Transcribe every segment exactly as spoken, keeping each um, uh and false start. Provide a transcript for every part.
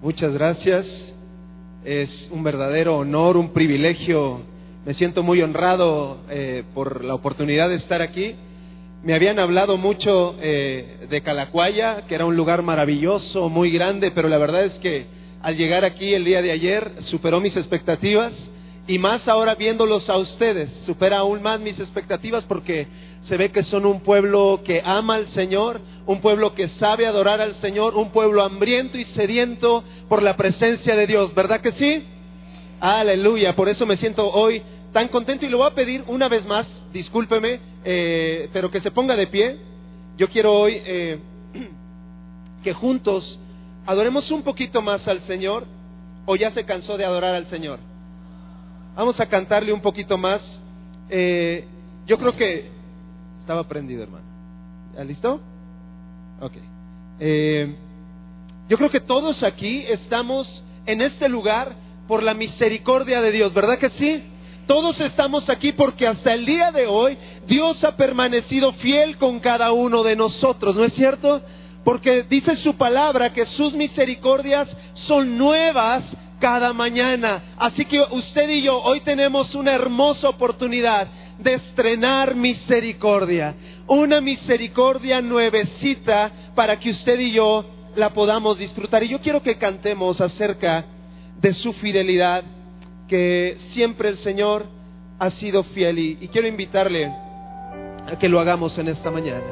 Muchas gracias. Es un verdadero honor, un privilegio. Me siento muy honrado eh, por la oportunidad de estar aquí. Me habían hablado mucho eh, de Calacuaya, que era un lugar maravilloso, muy grande, pero la verdad es que al llegar aquí el día de ayer superó mis expectativas, y más ahora viéndolos a ustedes, supera aún más mis expectativas, porque se ve que son un pueblo que ama al Señor, un pueblo que sabe adorar al Señor, un pueblo hambriento y sediento por la presencia de Dios, ¿verdad que sí? Aleluya, por eso me siento hoy tan contento, y le voy a pedir una vez más, discúlpeme, eh, pero que se ponga de pie. Yo quiero hoy eh, que juntos adoremos un poquito más al Señor. ¿O ya se cansó de adorar al Señor? Vamos a cantarle un poquito más. eh, Yo creo que estaba prendido, hermano. ¿Ya listo? Ok. eh, Yo creo que todos aquí estamos en este lugar por la misericordia de Dios, ¿verdad que sí? Todos estamos aquí porque hasta el día de hoy Dios ha permanecido fiel con cada uno de nosotros, ¿no es cierto? Porque dice su palabra que sus misericordias son nuevas cada mañana. Así que usted y yo hoy tenemos una hermosa oportunidad de estrenar misericordia, una misericordia nuevecita para que usted y yo la podamos disfrutar. Y yo quiero que cantemos acerca de su fidelidad, que siempre el Señor ha sido fiel, y, y quiero invitarle a que lo hagamos en esta mañana.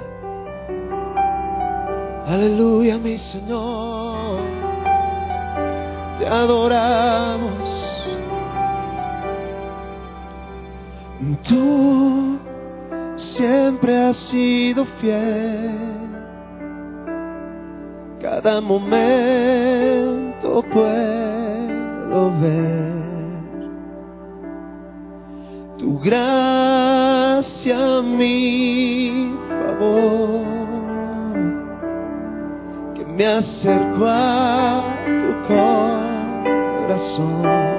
Aleluya, mi Señor, te adoramos. Tú siempre has sido fiel, cada momento puedo ver tu gracia, mi favor, que me acercó a tu corazón.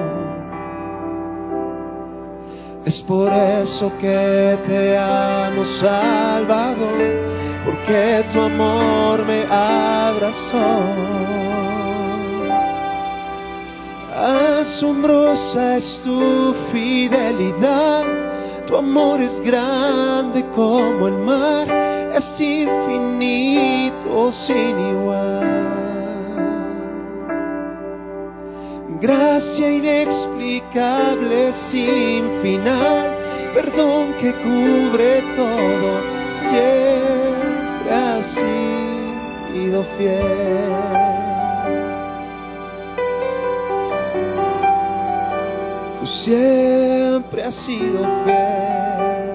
Es por eso que te amo, Salvador, porque tu amor me abrazó. Asombrosa es tu fidelidad, tu amor es grande como el mar, es infinito sin igual. Gracia inexplicable sin final, perdón que cubre todo, siempre has sido fiel. Siempre has sido fiel.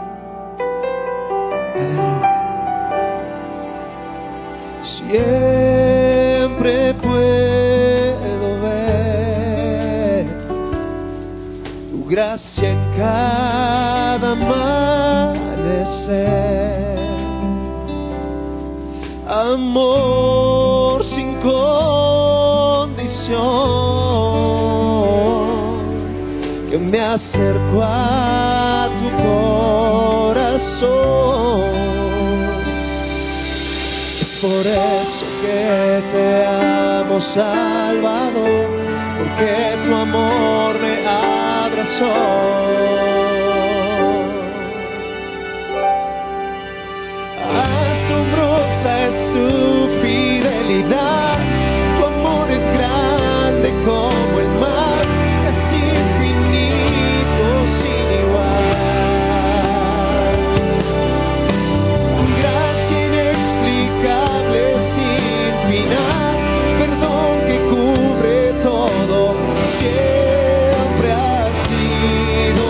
Siempre puedo ver tu gracia en cada amanecer. Amor sin condición, que me acerco a tu corazón. Es por eso que te amo, Salvador, porque tu amor me abrazó. Asombrosa es tu fidelidad, tu amor es grande como el mar, es infinito sin igual. Gracia inexplicable sin final, perdón que cubre todo, siempre has sido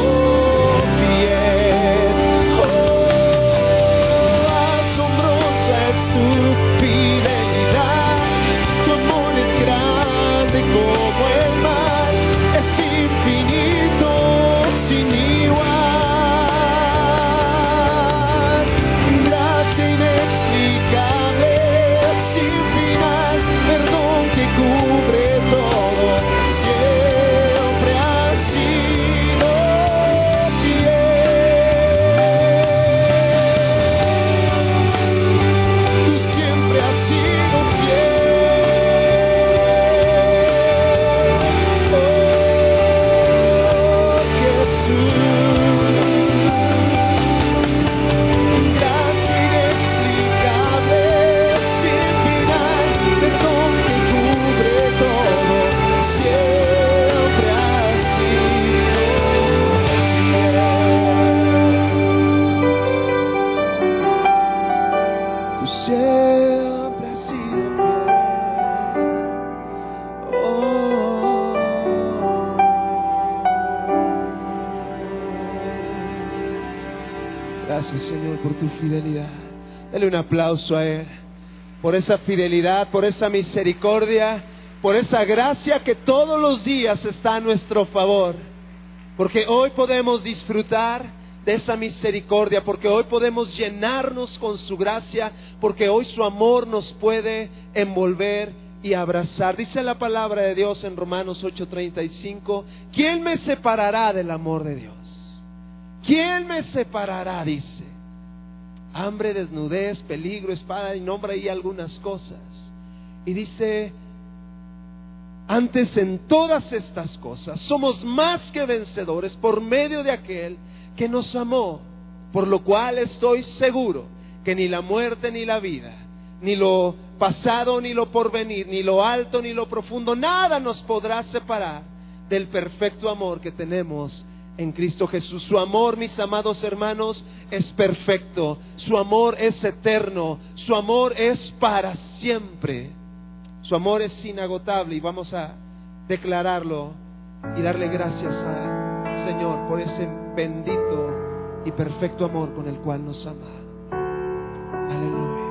Gracias, Señor, por tu fidelidad. Dale un aplauso a Él por esa fidelidad, por esa misericordia, por esa gracia que todos los días está a nuestro favor. Porque hoy podemos disfrutar de esa misericordia, porque hoy podemos llenarnos con su gracia, porque hoy su amor nos puede envolver y abrazar. Dice la palabra de Dios en Romanos ocho treinta y cinco: ¿quién me separará del amor de Dios? ¿Quién me separará? Dice. Hambre, desnudez, peligro, espada, y nombra ahí algunas cosas. Y dice: antes en todas estas cosas somos más que vencedores por medio de aquel que nos amó, por lo cual estoy seguro que ni la muerte ni la vida, ni lo pasado ni lo porvenir, ni lo alto ni lo profundo, nada nos podrá separar del perfecto amor que tenemos en Cristo Jesús. Su amor, mis amados hermanos, es perfecto. Su amor es eterno. Su amor es para siempre. Su amor es inagotable, y vamos a declararlo y darle gracias al Señor por ese bendito y perfecto amor con el cual nos ama. Aleluya.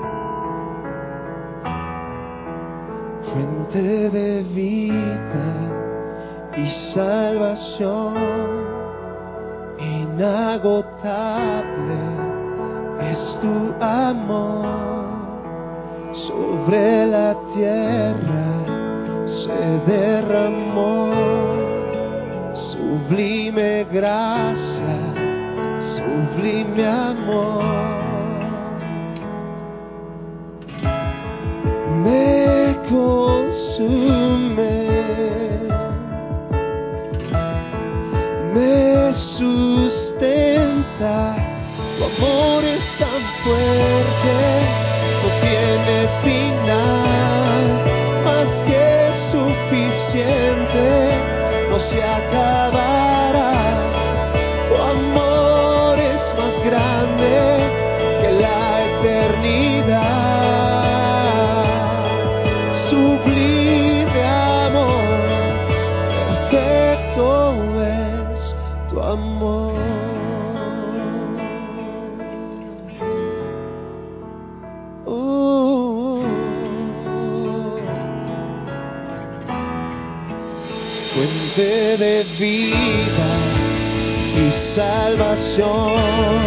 Fuente de vida y salvación, inagotable es tu amor. Sobre la tierra se derramó sublime gracia, sublime amor. Me consume, me sustenta. Tu amor es tan fuerte, no tiene final, más que suficiente, no se acabará. Tu amor es más grande que la eternidad. Sublime amor, perfecto es tu amor. Fuente de vida y salvación,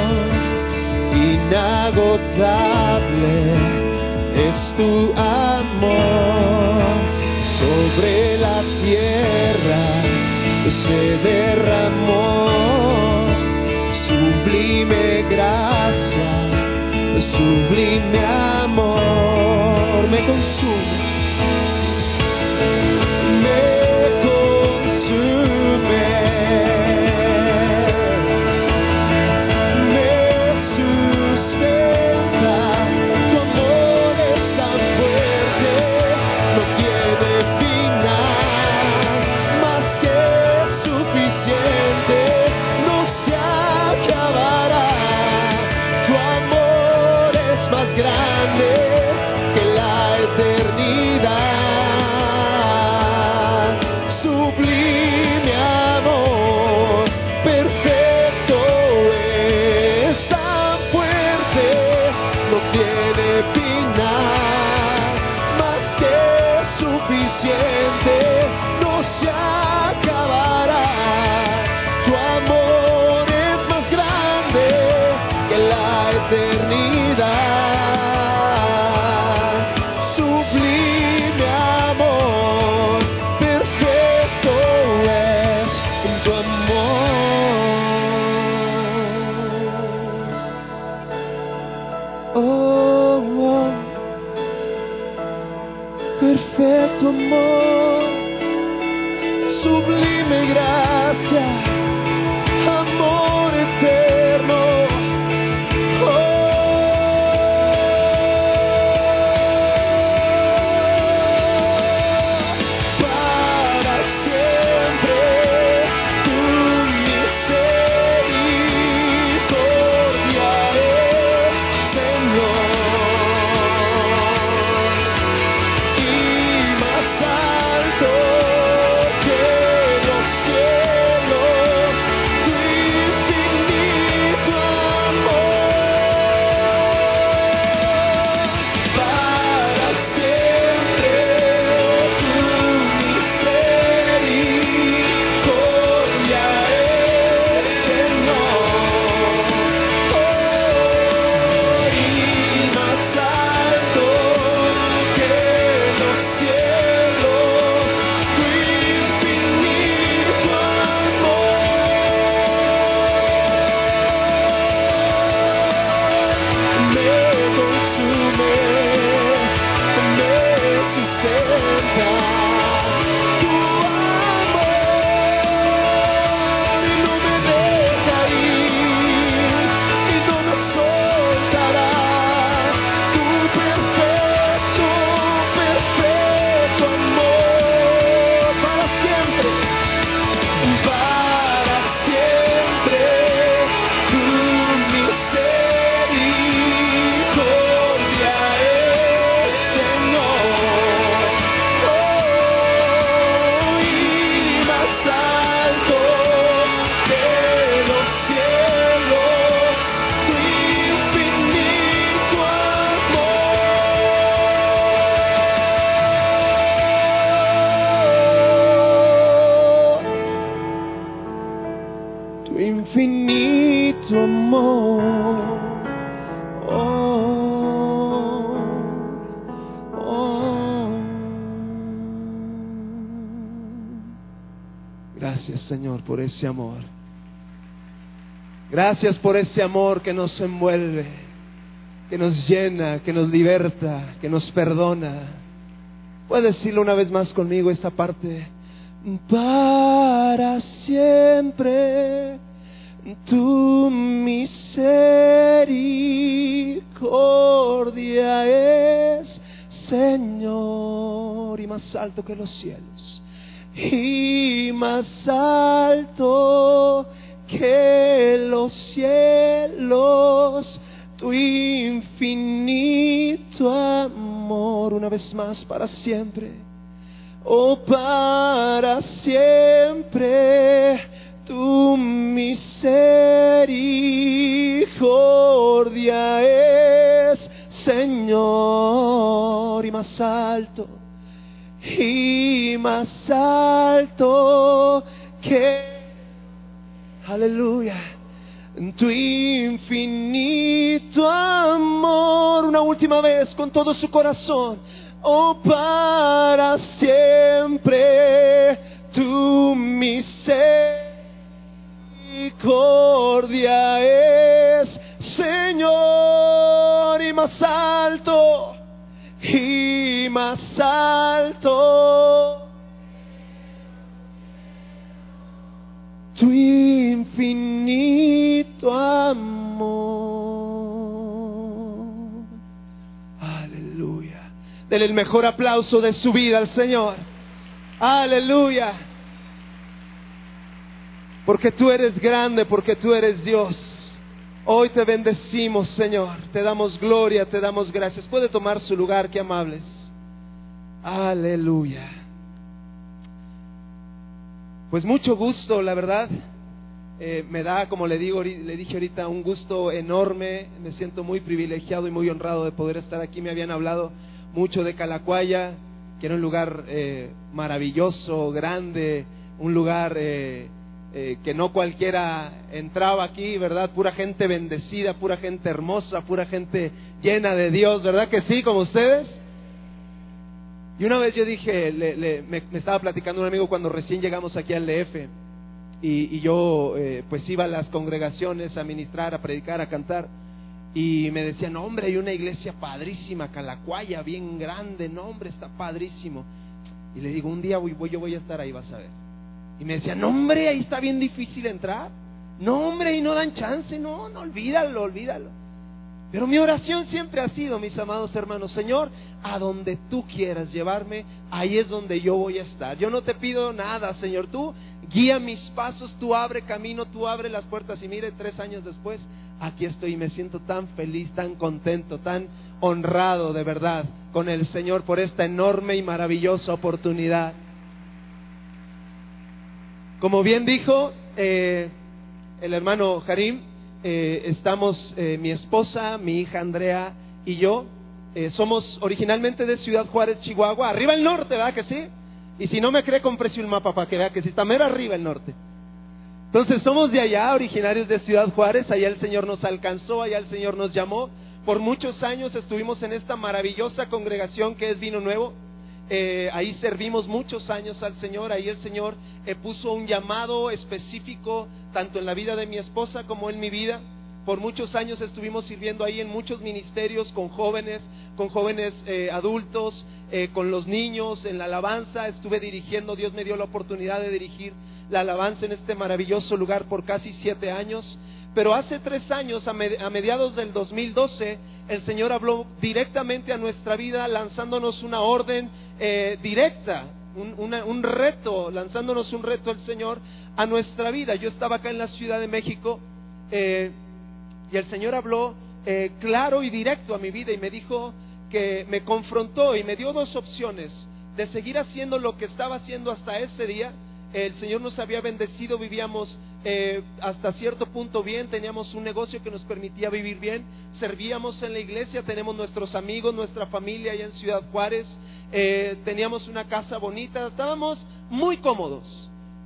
inagotable es tu amor. Sobre la tierra se derramó sublime gracia, sublime amor. Me consume, perfecto amor, sublime gracia, amor eterno. Los cielos amor. Oh, oh. Gracias, Señor, por ese amor. Gracias por ese amor que nos envuelve, que nos llena, que nos liberta, que nos perdona. ¿Puedes decirlo una vez más conmigo esta parte? Para siempre tu misericordia es, Señor, y más alto que los cielos, y más alto que los cielos, tu infinito amor. Una vez más, para siempre, oh, para siempre tu misericordia es, Señor, y más alto, y más alto que, aleluya, tu infinito amor. Una última vez con todo su corazón. Oh, para siempre tu misericordia es, Señor, y más alto, y más alto tu infinito amor. Aleluya. Dele el mejor aplauso de su vida al Señor. Aleluya. Porque tú eres grande, porque tú eres Dios. Hoy te bendecimos, Señor. Te damos gloria, te damos gracias. Puede tomar su lugar, qué amables. Aleluya. Pues mucho gusto, la verdad. Eh, me da, como le digo, le dije ahorita, un gusto enorme. Me siento muy privilegiado y muy honrado de poder estar aquí. Me habían hablado mucho de Calacuaya, que era un lugar eh, maravilloso, grande, un lugar eh, eh, que no cualquiera entraba aquí, ¿verdad? Pura gente bendecida, pura gente hermosa, pura gente llena de Dios, ¿verdad que sí, como ustedes? Y una vez yo dije, le, le, me, me estaba platicando un amigo cuando recién llegamos aquí al D F, y, y yo eh, pues iba a las congregaciones a ministrar, a predicar, a cantar, y me decían, no, hombre, hay una iglesia padrísima, Calacuaya, bien grande, no, hombre, está padrísimo. Y le digo, un día voy, voy, yo voy a estar ahí, vas a ver. Y me decían, no, hombre, ahí está bien difícil entrar, no, hombre, ahí no dan chance, no, no, olvídalo, olvídalo. Pero mi oración siempre ha sido, mis amados hermanos, Señor, a donde tú quieras llevarme, ahí es donde yo voy a estar. Yo no te pido nada, Señor, tú guía mis pasos, tú abre camino, tú abre las puertas. Y mire, tres años después, aquí estoy y me siento tan feliz, tan contento, tan honrado de verdad con el Señor por esta enorme y maravillosa oportunidad. Como bien dijo eh, el hermano Harim, Eh, estamos, eh, mi esposa, mi hija Andrea y yo, eh, somos originalmente de Ciudad Juárez, Chihuahua, arriba el norte, ¿verdad que sí? Y si no me cree, cómprese un mapa para que vea que sí está mero arriba el norte. Entonces somos de allá, originarios de Ciudad Juárez. Allá el Señor nos alcanzó, allá el Señor nos llamó. Por muchos años estuvimos en esta maravillosa congregación que es Vino Nuevo. Eh, ahí servimos muchos años al Señor. Ahí el Señor eh, puso un llamado específico tanto en la vida de mi esposa como en mi vida. Por muchos años estuvimos sirviendo ahí en muchos ministerios con jóvenes, con jóvenes eh, adultos, eh, con los niños, en la alabanza. Estuve dirigiendo, Dios me dio la oportunidad de dirigir la alabanza en este maravilloso lugar por casi siete años. Pero hace tres años, a, med- a mediados del dos mil doce, el Señor habló directamente a nuestra vida, lanzándonos una orden eh, directa, un, una, un reto, lanzándonos un reto el Señor a nuestra vida. Yo estaba acá en la Ciudad de México eh, y el Señor habló eh, claro y directo a mi vida y me dijo que me confrontó y me dio dos opciones: de seguir haciendo lo que estaba haciendo hasta ese día. El Señor nos había bendecido, vivíamos eh, hasta cierto punto bien, teníamos un negocio que nos permitía vivir bien, servíamos en la iglesia, tenemos nuestros amigos, nuestra familia allá en Ciudad Juárez, eh, teníamos una casa bonita, estábamos muy cómodos.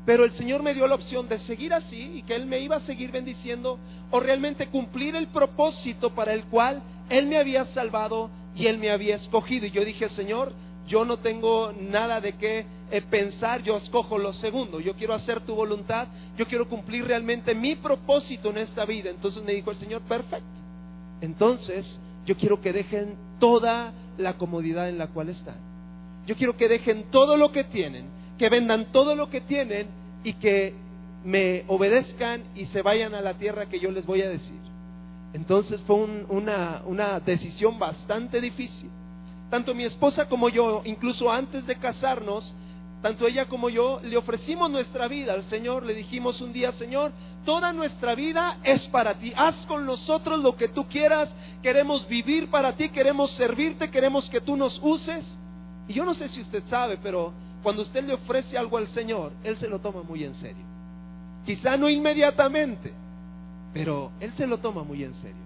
Pero el Señor me dio la opción de seguir así y que Él me iba a seguir bendiciendo, o realmente cumplir el propósito para el cual Él me había salvado y Él me había escogido. Y yo dije, Señor, yo no tengo nada de qué eh, pensar, yo escojo lo segundo. Yo quiero hacer tu voluntad, yo quiero cumplir realmente mi propósito en esta vida. Entonces me dijo el Señor, perfecto. Entonces yo quiero que dejen toda la comodidad en la cual están. Yo quiero que dejen todo lo que tienen, que vendan todo lo que tienen y que me obedezcan y se vayan a la tierra que yo les voy a decir. Entonces fue un, una, una decisión bastante difícil. Tanto mi esposa como yo, incluso antes de casarnos, tanto ella como yo le ofrecimos nuestra vida al Señor. Le dijimos un día, Señor, toda nuestra vida es para ti, haz con nosotros lo que tú quieras, queremos vivir para ti, queremos servirte, queremos que tú nos uses. Y yo no sé si usted sabe, pero cuando usted le ofrece algo al Señor, Él se lo toma muy en serio. Quizá no inmediatamente, pero Él se lo toma muy en serio.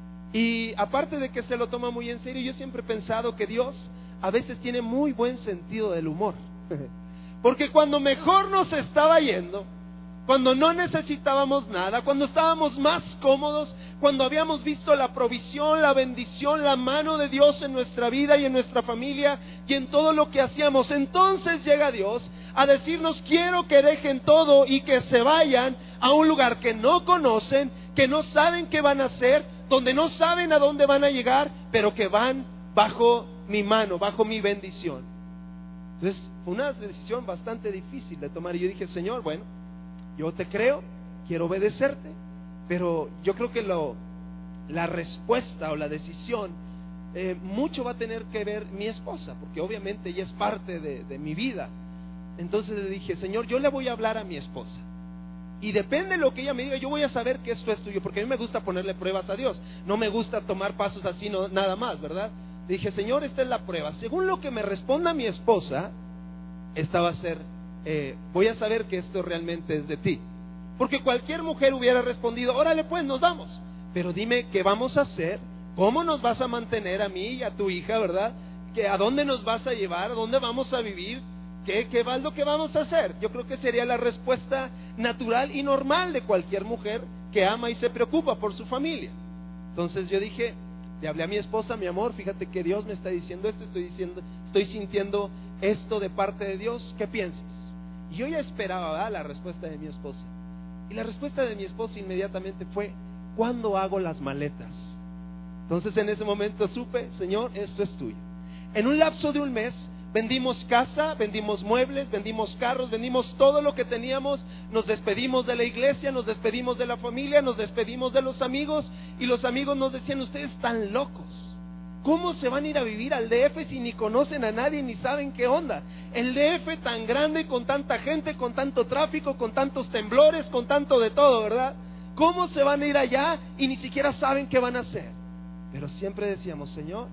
Y aparte de que se lo toma muy en serio, yo siempre he pensado que Dios a veces tiene muy buen sentido del humor. Porque cuando mejor nos estaba yendo, cuando no necesitábamos nada, cuando estábamos más cómodos, cuando habíamos visto la provisión, la bendición, la mano de Dios en nuestra vida y en nuestra familia y en todo lo que hacíamos, entonces llega Dios a decirnos, quiero que dejen todo y que se vayan a un lugar que no conocen, que no saben qué van a hacer, donde no saben a dónde van a llegar, pero que van bajo mi mano, bajo mi bendición. Entonces fue una decisión bastante difícil de tomar y yo dije, Señor, bueno, yo te creo, quiero obedecerte, pero yo creo que lo, la respuesta o la decisión eh, mucho va a tener que ver mi esposa, porque obviamente ella es parte de, de mi vida. Entonces le dije, Señor, yo le voy a hablar a mi esposa y depende de lo que ella me diga, yo voy a saber que esto es tuyo, porque a mí me gusta ponerle pruebas a Dios, no me gusta tomar pasos así, no, nada más, ¿verdad? Le dije, Señor, esta es la prueba, según lo que me responda mi esposa, esta va a ser, eh, voy a saber que esto realmente es de ti. Porque cualquier mujer hubiera respondido, órale pues, nos vamos, pero dime qué vamos a hacer, cómo nos vas a mantener a mí y a tu hija, ¿verdad? ¿Que a dónde nos vas a llevar, a dónde vamos a vivir? ¿Qué, qué es lo que vamos a hacer? Yo creo que sería la respuesta natural y normal de cualquier mujer que ama y se preocupa por su familia. Entonces yo dije, le hablé a mi esposa, mi amor, fíjate que Dios me está diciendo esto, estoy diciendo, estoy sintiendo esto de parte de Dios, ¿qué piensas? Y yo ya esperaba, ¿verdad?, la respuesta de mi esposa. Y la respuesta de mi esposa inmediatamente fue, ¿cuándo hago las maletas? Entonces en ese momento supe, Señor, esto es tuyo. En un lapso de un mes vendimos casa, vendimos muebles, vendimos carros, vendimos todo lo que teníamos, nos despedimos de la iglesia, nos despedimos de la familia, nos despedimos de los amigos, y los amigos nos decían, ustedes están locos, ¿cómo se van a ir a vivir al D F si ni conocen a nadie ni saben qué onda? El D F tan grande, con tanta gente, con tanto tráfico, con tantos temblores, con tanto de todo, ¿verdad? ¿Cómo se van a ir allá y ni siquiera saben qué van a hacer? Pero siempre decíamos, Señor,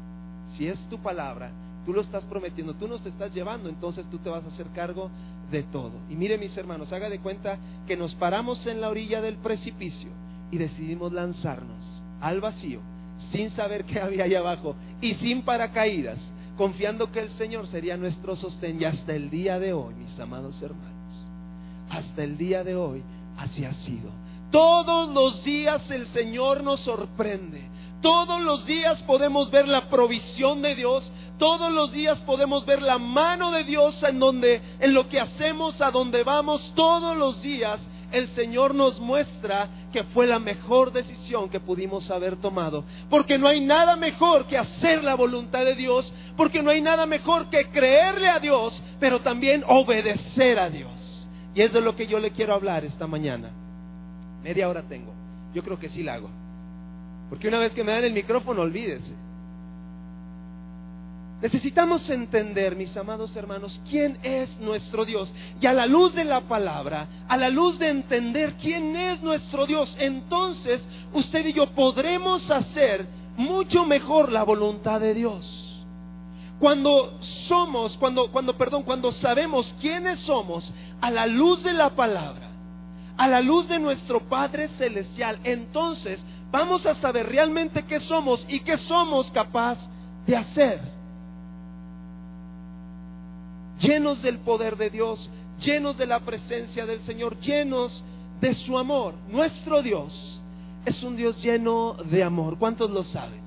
si es tu palabra, tú lo estás prometiendo, tú nos estás llevando, entonces tú te vas a hacer cargo de todo. Y mire, mis hermanos, haga de cuenta que nos paramos en la orilla del precipicio y decidimos lanzarnos al vacío, sin saber qué había allá abajo y sin paracaídas, confiando que el Señor sería nuestro sostén. Y hasta el día de hoy, mis amados hermanos, hasta el día de hoy así ha sido. Todos los días el Señor nos sorprende, todos los días podemos ver la provisión de Dios, todos los días podemos ver la mano de Dios en donde, en lo que hacemos, a donde vamos. Todos los días el Señor nos muestra que fue la mejor decisión que pudimos haber tomado, porque no hay nada mejor que hacer la voluntad de Dios, porque no hay nada mejor que creerle a Dios, pero también obedecer a Dios. Y es de lo que yo le quiero hablar esta mañana. Media hora tengo, yo creo que sí la hago, porque una vez que me dan el micrófono, olvídese. Necesitamos entender, mis amados hermanos, quién es nuestro Dios. Y a la luz de la palabra, a la luz de entender quién es nuestro Dios, entonces usted y yo podremos hacer mucho mejor la voluntad de Dios. Cuando somos, cuando, cuando, perdón, cuando sabemos quiénes somos, a la luz de la palabra, a la luz de nuestro Padre Celestial, entonces vamos a saber realmente qué somos y qué somos capaces de hacer. Llenos del poder de Dios, llenos de la presencia del Señor, llenos de su amor. Nuestro Dios es un Dios lleno de amor. ¿Cuántos lo saben?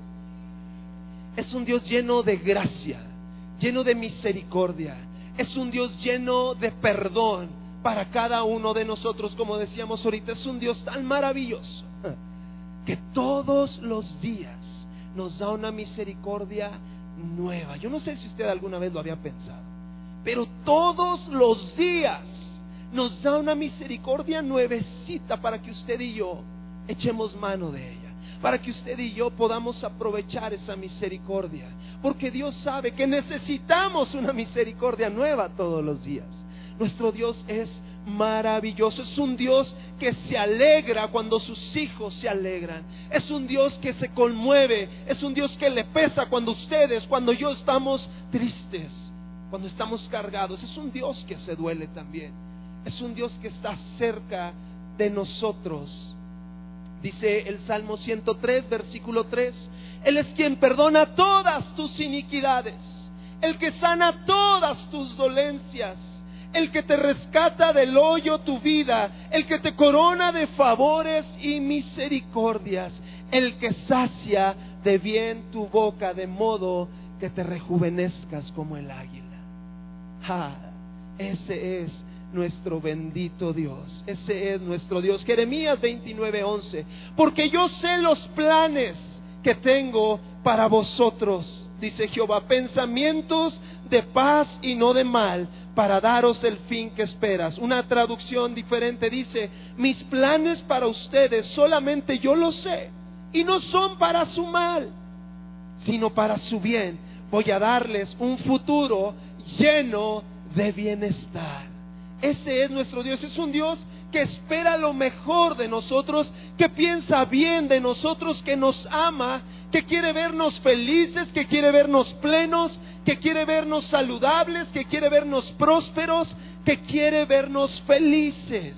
Es un Dios lleno de gracia, lleno de misericordia. Es un Dios lleno de perdón para cada uno de nosotros. Como decíamos ahorita, es un Dios tan maravilloso que todos los días nos da una misericordia nueva. Yo no sé si usted alguna vez lo había pensado, pero todos los días nos da una misericordia nuevecita para que usted y yo echemos mano de ella, para que usted y yo podamos aprovechar esa misericordia, porque Dios sabe que necesitamos una misericordia nueva todos los días. Nuestro Dios es maravilloso, es un Dios que se alegra cuando sus hijos se alegran, es un Dios que se conmueve, es un Dios que le pesa cuando ustedes, cuando yo estamos tristes, cuando estamos cargados. Es un Dios que se duele también, es un Dios que está cerca de nosotros. Dice el Salmo ciento tres, versículo tres: Él es quien perdona todas tus iniquidades, el que sana todas tus dolencias, el que te rescata del hoyo tu vida, el que te corona de favores y misericordias, el que sacia de bien tu boca, de modo que te rejuvenezcas como el águila. Ah, ese es nuestro bendito Dios, ese es nuestro Dios. Jeremías veintinueve, once: Porque yo sé los planes que tengo para vosotros, dice Jehová, pensamientos de paz y no de mal, para daros el fin que esperas. Una traducción diferente dice: mis planes para ustedes solamente yo los sé, y no son para su mal, sino para su bien. Voy a darles un futuro lleno de bienestar. Ese es nuestro Dios, es un Dios que espera lo mejor de nosotros, que piensa bien de nosotros, que nos ama, que quiere vernos felices, que quiere vernos plenos, que quiere vernos saludables, que quiere vernos prósperos, que quiere vernos felices.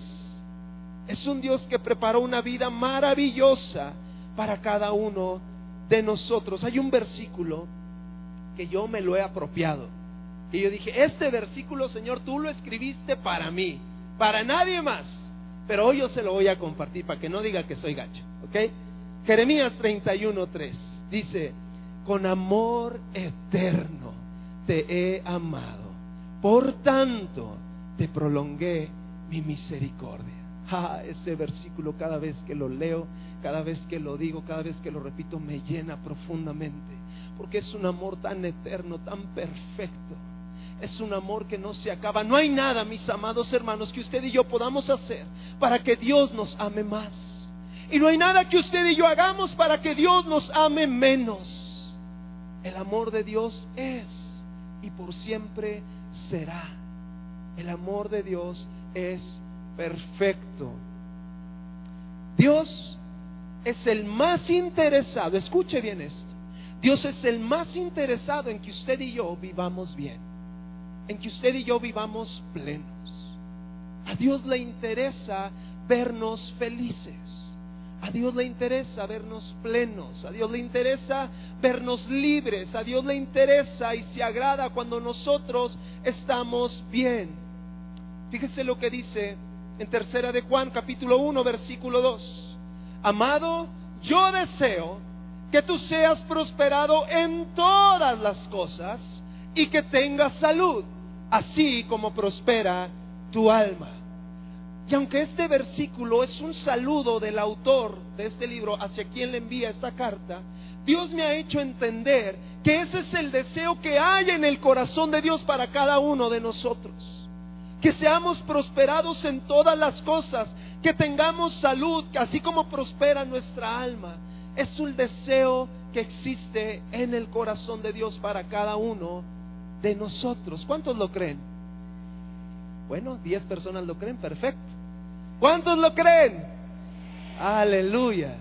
Es un Dios que preparó una vida maravillosa para cada uno de nosotros. Hay un versículo que yo me lo he apropiado, y yo dije: este versículo, Señor, tú lo escribiste para mí, para nadie más, pero hoy yo se lo voy a compartir para que no diga que soy gacho, ¿ok? Jeremías treinta y uno, tres dice: con amor eterno te he amado, por tanto te prolongué mi misericordia. Ah, ese versículo, cada vez que lo leo, cada vez que lo digo, cada vez que lo repito, me llena profundamente, porque es un amor tan eterno, tan perfecto. Es un amor que no se acaba. No hay nada, mis amados hermanos, que usted y yo podamos hacer para que Dios nos ame más, y no hay nada que usted y yo hagamos para que Dios nos ame menos. El amor de Dios es y por siempre será. El amor de Dios es perfecto. Dios es el más interesado, escuche bien esto, Dios es el más interesado en que usted y yo vivamos bien, en que usted y yo vivamos plenos. A Dios le interesa vernos felices, a Dios le interesa vernos plenos, a Dios le interesa vernos libres, a Dios le interesa y se agrada cuando nosotros estamos bien. Fíjese lo que dice en tercera de Juan, capítulo uno, versículo dos: amado, yo deseo que tú seas prosperado en todas las cosas y que tengas salud, así como prospera tu alma. Y aunque este versículo es un saludo del autor de este libro hacia quien le envía esta carta, Dios me ha hecho entender que ese es el deseo que hay en el corazón de Dios para cada uno de nosotros: que seamos prosperados en todas las cosas, que tengamos salud, así como prospera nuestra alma. Es un deseo que existe en el corazón de Dios para cada uno de nosotros. ¿Cuántos lo creen? Bueno, diez personas lo creen, perfecto. ¿Cuántos lo creen? Aleluya.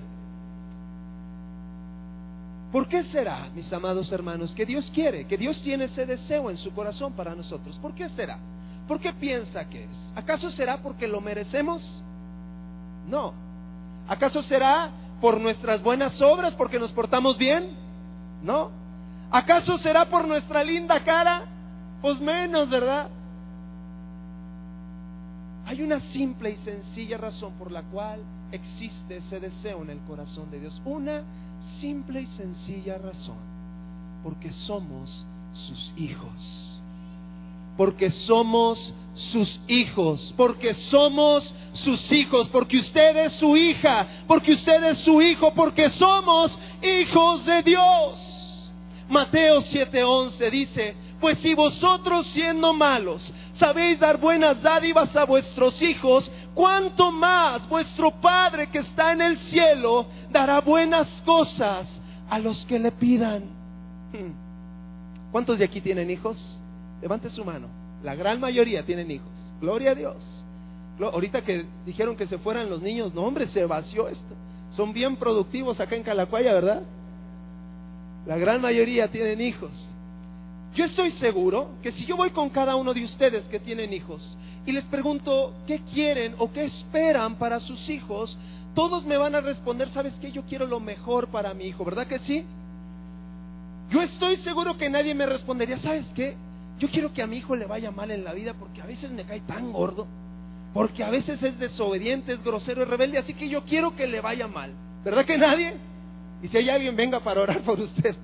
¿Por qué será, mis amados hermanos, que Dios quiere, que Dios tiene ese deseo en su corazón para nosotros? ¿Por qué será? ¿Por qué piensa que es? ¿Acaso será porque lo merecemos? No. ¿Acaso será por nuestras buenas obras, porque nos portamos bien? No. ¿Acaso será por nuestra linda cara? Pues menos, ¿verdad? Hay una simple y sencilla razón por la cual existe ese deseo en el corazón de Dios. Una simple y sencilla razón. Porque somos sus hijos. Porque somos sus hijos. Porque somos sus hijos. Porque usted es su hija. Porque usted es su hijo. Porque somos hijos de Dios. Mateo siete once dice: pues si vosotros, siendo malos, sabéis dar buenas dádivas a vuestros hijos, cuánto más vuestro Padre que está en el cielo dará buenas cosas a los que le pidan. ¿Cuántos de aquí tienen hijos? Levante su mano. La gran mayoría tienen hijos. Gloria a Dios. Ahorita que dijeron que se fueran los niños, no hombre, se vació esto. Son bien productivos acá en Calacuaya, ¿verdad? La gran mayoría tienen hijos. Yo estoy seguro que si yo voy con cada uno de ustedes que tienen hijos y les pregunto qué quieren o qué esperan para sus hijos, todos me van a responder: ¿sabes qué? Yo quiero lo mejor para mi hijo, ¿verdad que sí? Yo estoy seguro que nadie me respondería: ¿sabes qué? Yo quiero que a mi hijo le vaya mal en la vida porque a veces me cae tan gordo, porque a veces es desobediente, es grosero, es rebelde, así que yo quiero que le vaya mal. ¿Verdad que nadie? Y si hay alguien, venga para orar por usted.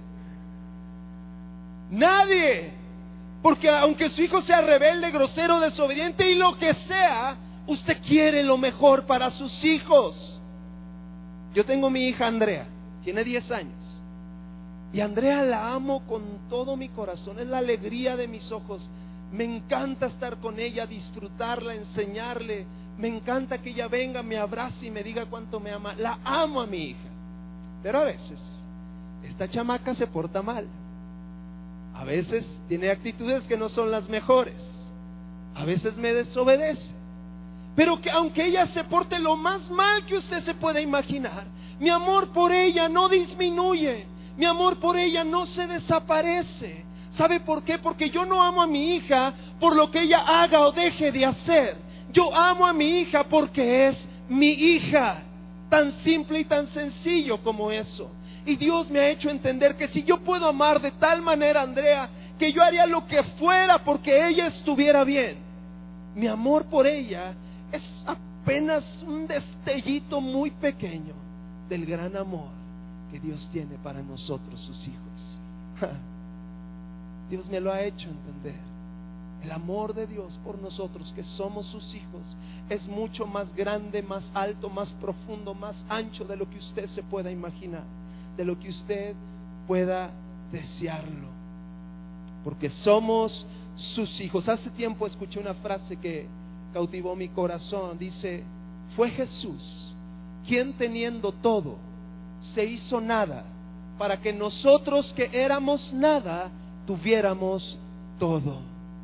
Nadie. Porque aunque su hijo sea rebelde, grosero, desobediente y lo que sea, usted quiere lo mejor para sus hijos. Yo tengo mi hija Andrea, tiene diez años. Y Andrea la amo con todo mi corazón, es la alegría de mis ojos. Me encanta estar con ella, disfrutarla, enseñarle. Me encanta que ella venga, me abrace y me diga cuánto me ama. La amo a mi hija. Pero a veces esta chamaca se porta mal. A veces tiene actitudes que no son las mejores. A veces me desobedece. Pero que aunque ella se porte lo más mal que usted se pueda imaginar, mi amor por ella no disminuye. Mi amor por ella no se desaparece. ¿Sabe por qué? Porque yo no amo a mi hija por lo que ella haga o deje de hacer. Yo amo a mi hija porque es mi hija. Tan simple y tan sencillo como eso. Y Dios me ha hecho entender que si yo puedo amar de tal manera a Andrea, que yo haría lo que fuera porque ella estuviera bien. Mi amor por ella es apenas un destellito muy pequeño del gran amor que Dios tiene para nosotros, sus hijos. Dios me lo ha hecho entender. El amor de Dios por nosotros, que somos sus hijos, es mucho más grande, más alto, más profundo, más ancho de lo que usted se pueda imaginar, de lo que usted pueda desearlo. Porque somos sus hijos. Hace tiempo escuché una frase que cautivó mi corazón. Dice: fue Jesús quien, teniendo todo, se hizo nada, para que nosotros que éramos nada tuviéramos todo.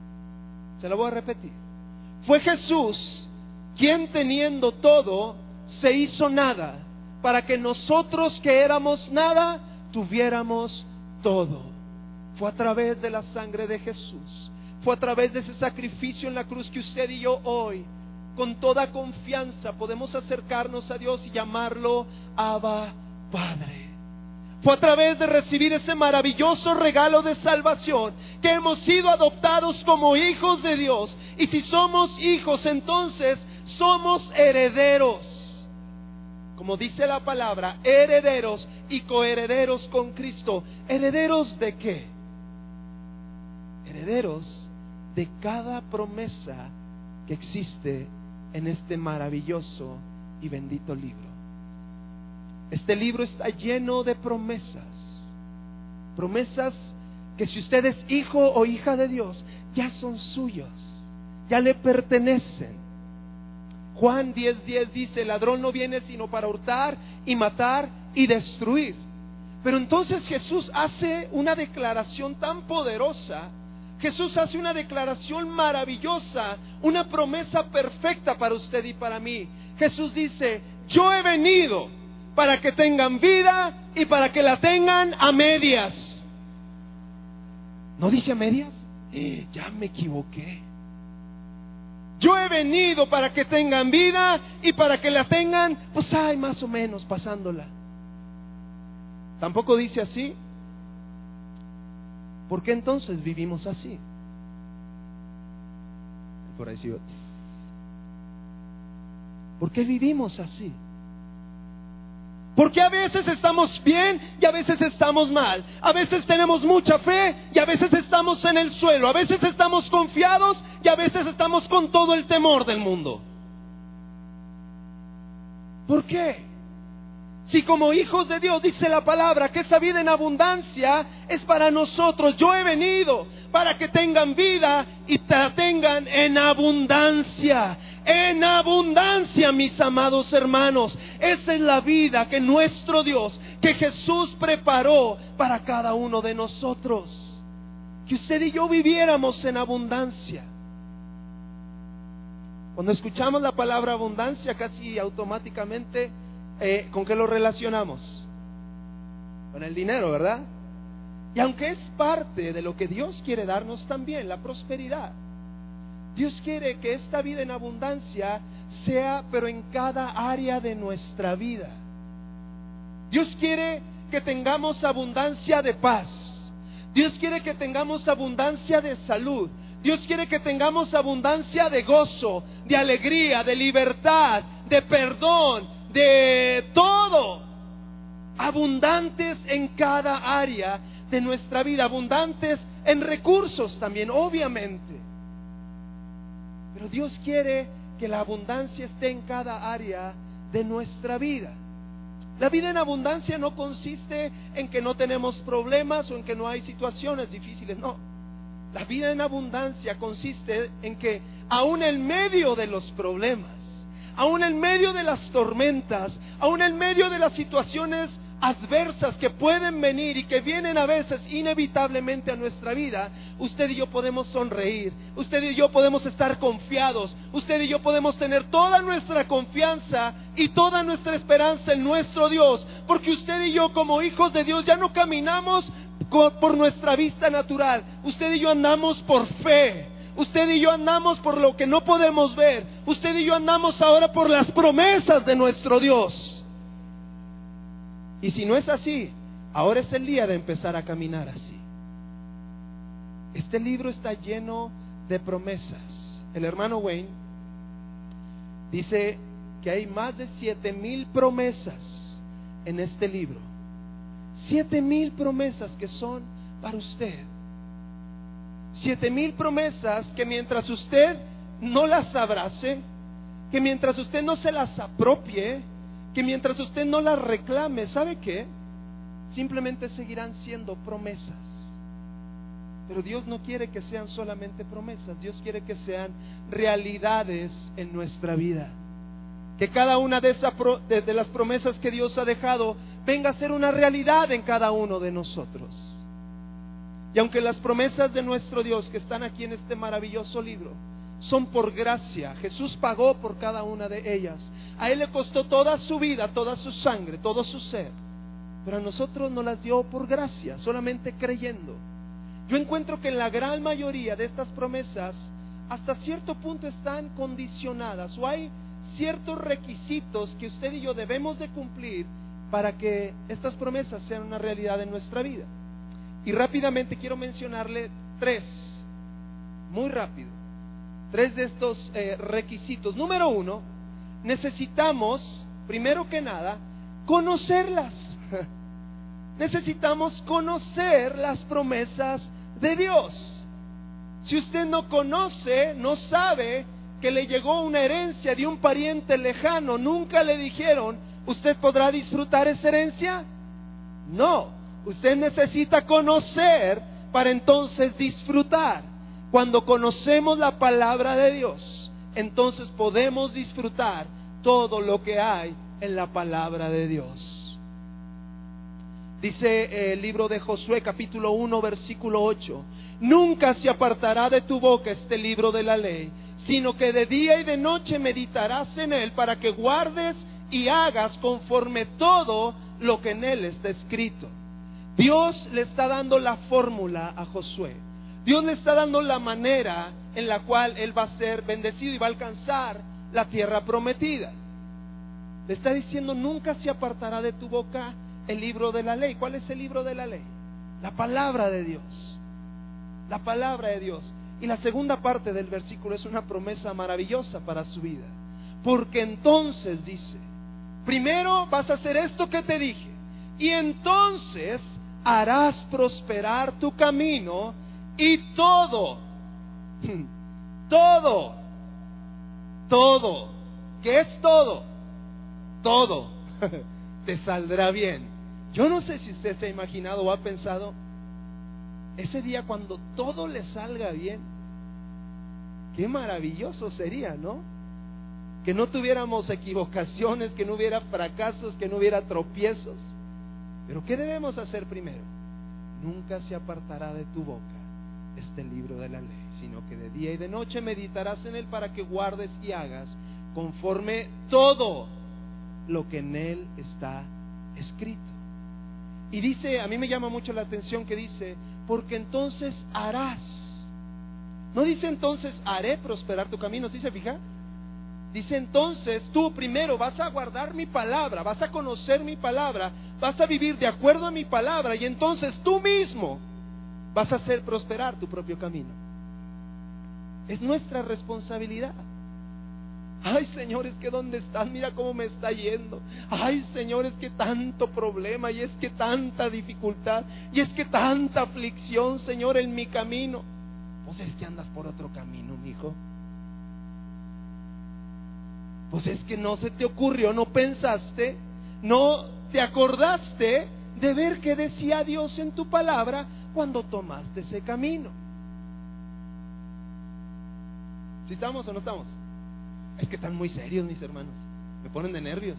Se lo voy a repetir. Fue Jesús quien, teniendo todo, se hizo nada, para que nosotros que éramos nada tuviéramos todo. Fue a través de la sangre de Jesús, fue a través de ese sacrificio en la cruz que usted y yo hoy, con toda confianza, podemos acercarnos a Dios y llamarlo Abba Padre. Fue a través de recibir ese maravilloso regalo de salvación que hemos sido adoptados como hijos de Dios. Y si somos hijos, entonces somos herederos. Como dice la palabra, herederos y coherederos con Cristo. ¿Herederos de qué? Herederos de cada promesa que existe en este maravilloso y bendito libro. Este libro está lleno de promesas. Promesas que si usted es hijo o hija de Dios, ya son suyos, ya le pertenecen. Juan diez diez dice: el ladrón no viene sino para hurtar y matar y destruir. Pero entonces Jesús hace una declaración tan poderosa. Jesús hace una declaración maravillosa, una promesa perfecta para usted y para mí. Jesús dice: yo he venido para que tengan vida y para que la tengan a medias. ¿No dice a medias? Eh, ya me equivoqué. Yo he venido para que tengan vida y para que la tengan, pues ay, más o menos pasándola. Tampoco dice así. ¿Por qué entonces vivimos así? Por ahí sí. ¿Por qué vivimos así? Porque a veces estamos bien y a veces estamos mal. A veces tenemos mucha fe y a veces estamos en el suelo. A veces estamos confiados y a veces estamos con todo el temor del mundo. ¿Por qué? Si como hijos de Dios dice la palabra que esa vida en abundancia es para nosotros. Yo he venido para que tengan vida y la tengan en abundancia. En abundancia, mis amados hermanos. Esa es la vida que nuestro Dios, que Jesús preparó para cada uno de nosotros. Que usted y yo viviéramos en abundancia. Cuando escuchamos la palabra abundancia, casi automáticamente, eh, ¿con qué lo relacionamos? Con el dinero, ¿verdad? Y aunque es parte de lo que Dios quiere darnos también, la prosperidad. Dios quiere que esta vida en abundancia sea, pero en cada área de nuestra vida. Dios quiere que tengamos abundancia de paz. Dios quiere que tengamos abundancia de salud. Dios quiere que tengamos abundancia de gozo, de alegría, de libertad, de perdón, de todo. Abundantes en cada área de nuestra vida, abundantes en recursos también, obviamente. Pero Dios quiere que la abundancia esté en cada área de nuestra vida. La vida en abundancia no consiste en que no tenemos problemas o en que no hay situaciones difíciles, no. La vida en abundancia consiste en que aún en medio de los problemas, aún en medio de las tormentas, aún en medio de las situaciones adversas que pueden venir y que vienen a veces inevitablemente a nuestra vida, usted y yo podemos sonreír, usted y yo podemos estar confiados, usted y yo podemos tener toda nuestra confianza y toda nuestra esperanza en nuestro Dios, porque usted y yo como hijos de Dios ya no caminamos por nuestra vista natural, usted y yo andamos por fe. Usted y yo andamos por lo que no podemos ver. Usted y yo andamos ahora por las promesas de nuestro Dios. Y si no es así, ahora es el día de empezar a caminar así. Este libro está lleno de promesas. El hermano Wayne dice que hay más de siete mil promesas en este libro. Siete mil promesas que son para usted. Siete mil promesas que mientras usted no las abrace, que mientras usted no se las apropie, que mientras usted no las reclame, ¿sabe qué? Simplemente seguirán siendo promesas. Pero Dios no quiere que sean solamente promesas, Dios quiere que sean realidades en nuestra vida. Que cada una de, esas, de, de las promesas que Dios ha dejado venga a ser una realidad en cada uno de nosotros. Y aunque las promesas de nuestro Dios que están aquí en este maravilloso libro son por gracia, Jesús pagó por cada una de ellas. A Él le costó toda su vida, toda su sangre, todo su ser. Pero a nosotros nos las dio por gracia, solamente creyendo. Yo encuentro que en la gran mayoría de estas promesas, hasta cierto punto están condicionadas, o hay ciertos requisitos que usted y yo debemos de cumplir para que estas promesas sean una realidad en nuestra vida. Y rápidamente quiero mencionarle tres, muy rápido, tres de estos eh, requisitos. Número uno, necesitamos, primero que nada, conocerlas. Necesitamos conocer las promesas de Dios. Si usted no conoce, no sabe que le llegó una herencia de un pariente lejano, nunca le dijeron, ¿usted podrá disfrutar esa herencia? No. Usted necesita conocer para entonces disfrutar. Cuando conocemos la palabra de Dios, entonces podemos disfrutar todo lo que hay en la palabra de Dios. Dice el libro de Josué capítulo uno versículo ocho: nunca se apartará de tu boca este libro de la ley, sino que de día y de noche meditarás en él, para que guardes y hagas conforme todo lo que en él está escrito. Dios le está dando la fórmula a Josué. Dios le está dando la manera en la cual él va a ser bendecido y va a alcanzar la tierra prometida. Le está diciendo, nunca se apartará de tu boca el libro de la ley. ¿Cuál es el libro de la ley? La palabra de Dios. La palabra de Dios. Y la segunda parte del versículo es una promesa maravillosa para su vida. porque entonces, dice, primero vas a hacer esto que te dije, y entonces harás prosperar tu camino, y todo, todo, todo, ¿qué es todo? Todo te saldrá bien. Yo no sé si usted se ha imaginado o ha pensado ese día cuando todo le salga bien. Qué maravilloso sería, ¿no? Que no tuviéramos equivocaciones, que no hubiera fracasos, que no hubiera tropiezos. Pero ¿qué debemos hacer primero? Nunca se apartará de tu boca este libro de la ley, sino que de día y de noche meditarás en él para que guardes y hagas conforme todo lo que en él está escrito. Y dice, a mí me llama mucho la atención que dice, porque entonces harás. No dice entonces haré prosperar tu camino, ¿sí se fija? Dice entonces tú primero vas a guardar mi palabra, vas a conocer mi palabra, vas a vivir de acuerdo a mi palabra, y entonces tú mismo vas a hacer prosperar tu propio camino. Es nuestra responsabilidad. Ay, Señor, es que ¿dónde estás? Mira cómo me está yendo. Ay, Señor, es que tanto problema, y es que tanta dificultad, y es que tanta aflicción, Señor, en mi camino. Pues es que andas por otro camino, mijo. Pues es que no se te ocurrió, no pensaste, no te acordaste de ver qué decía Dios en tu palabra cuando tomaste ese camino. ¿Sí estamos o no estamos? Es que están muy serios, mis hermanos, me ponen de nervios.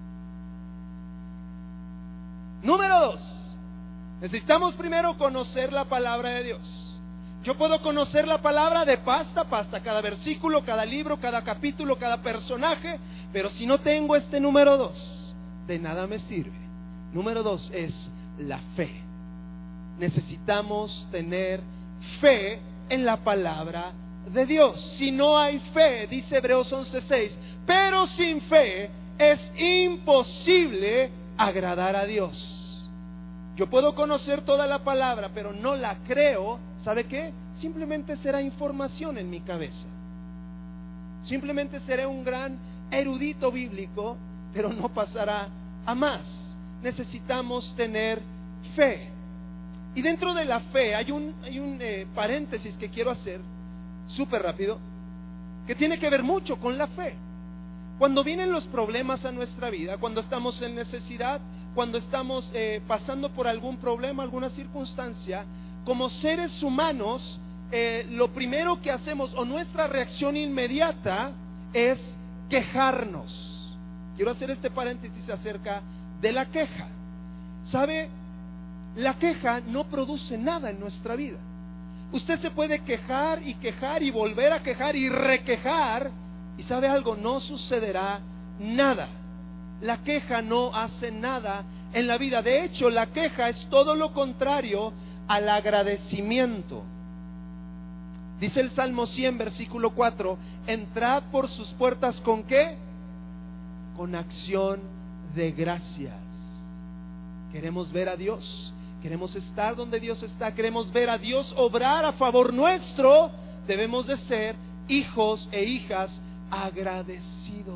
Número dos, necesitamos primero conocer la palabra de Dios. Yo puedo conocer la palabra de pasta a pasta, cada versículo, cada libro, cada capítulo, cada personaje, pero si no tengo este número dos, de nada me sirve. Número dos es la fe. Necesitamos tener fe en la palabra de Dios. Si no hay fe, dice Hebreos once seis, pero sin fe es imposible agradar a Dios. Yo puedo conocer toda la palabra, pero no la creo. ¿Sabe qué? Simplemente será información en mi cabeza. Simplemente seré un gran erudito bíblico, pero no pasará a más. Necesitamos tener fe. Y dentro de la fe hay un, hay un eh, paréntesis que quiero hacer súper rápido, que tiene que ver mucho con la fe. Cuando vienen los problemas a nuestra vida, cuando estamos en necesidad, cuando estamos eh, pasando por algún problema, alguna circunstancia, como seres humanos, eh, lo primero que hacemos, o nuestra reacción inmediata, es quejarnos. Quiero hacer este paréntesis acerca de la queja. ¿Sabe? La queja no produce nada en nuestra vida. Usted se puede quejar y quejar y volver a quejar y requejar, y ¿sabe algo? No sucederá nada. La queja no hace nada en la vida. De hecho, la queja es todo lo contrario al agradecimiento. Dice el Salmo cien, versículo cuatro, entrad por sus puertas ¿con qué? Con acción de gracias. Queremos ver a Dios, queremos estar donde Dios está, queremos ver a Dios obrar a favor nuestro. Debemos de ser hijos e hijas agradecidos.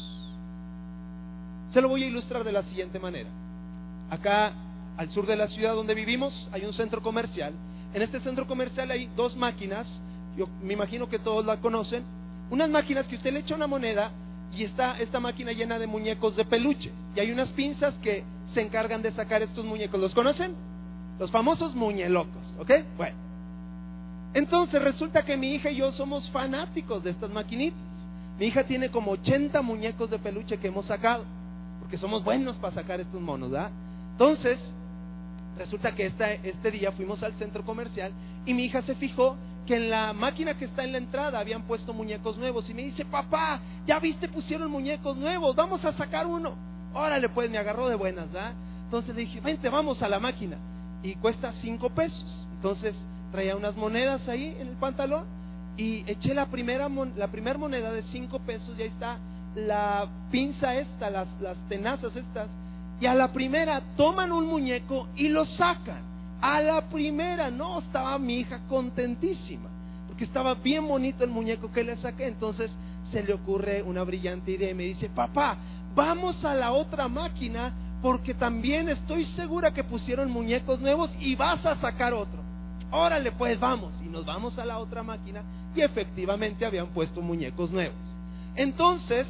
Se lo voy a ilustrar de la siguiente manera. Acá al sur de la ciudad donde vivimos hay un centro comercial. En este centro comercial hay dos máquinas, yo me imagino que todos la conocen. Unas máquinas que usted le echa una moneda y está esta máquina llena de muñecos de peluche, y hay unas pinzas que se encargan de sacar estos muñecos. ¿Los conocen? Los famosos muñelocos, ¿ok? Bueno, entonces resulta que mi hija y yo somos fanáticos de estas maquinitas. Mi hija tiene como ochenta muñecos de peluche que hemos sacado, porque somos buenos para sacar estos monos, ¿verdad? Entonces resulta que esta, este día fuimos al centro comercial y mi hija se fijó que en la máquina que está en la entrada habían puesto muñecos nuevos, y me dice: papá, ya viste, pusieron muñecos nuevos, vamos a sacar uno. Órale, pues, me agarró de buenas, ¿verdad? Entonces le dije: vente, vamos a la máquina, y cuesta cinco pesos. Entonces traía unas monedas ahí en el pantalón y eché la primera la primera moneda de cinco pesos, y ahí está la pinza esta, las, las tenazas estas, y a la primera toman un muñeco y lo sacan. A la primera, no, estaba mi hija contentísima, porque estaba bien bonito el muñeco que le saqué. Entonces se le ocurre una brillante idea y me dice: papá, vamos a la otra máquina, porque también estoy segura que pusieron muñecos nuevos y vas a sacar otro. Órale, pues vamos. Y nos vamos a la otra máquina y efectivamente habían puesto muñecos nuevos. Entonces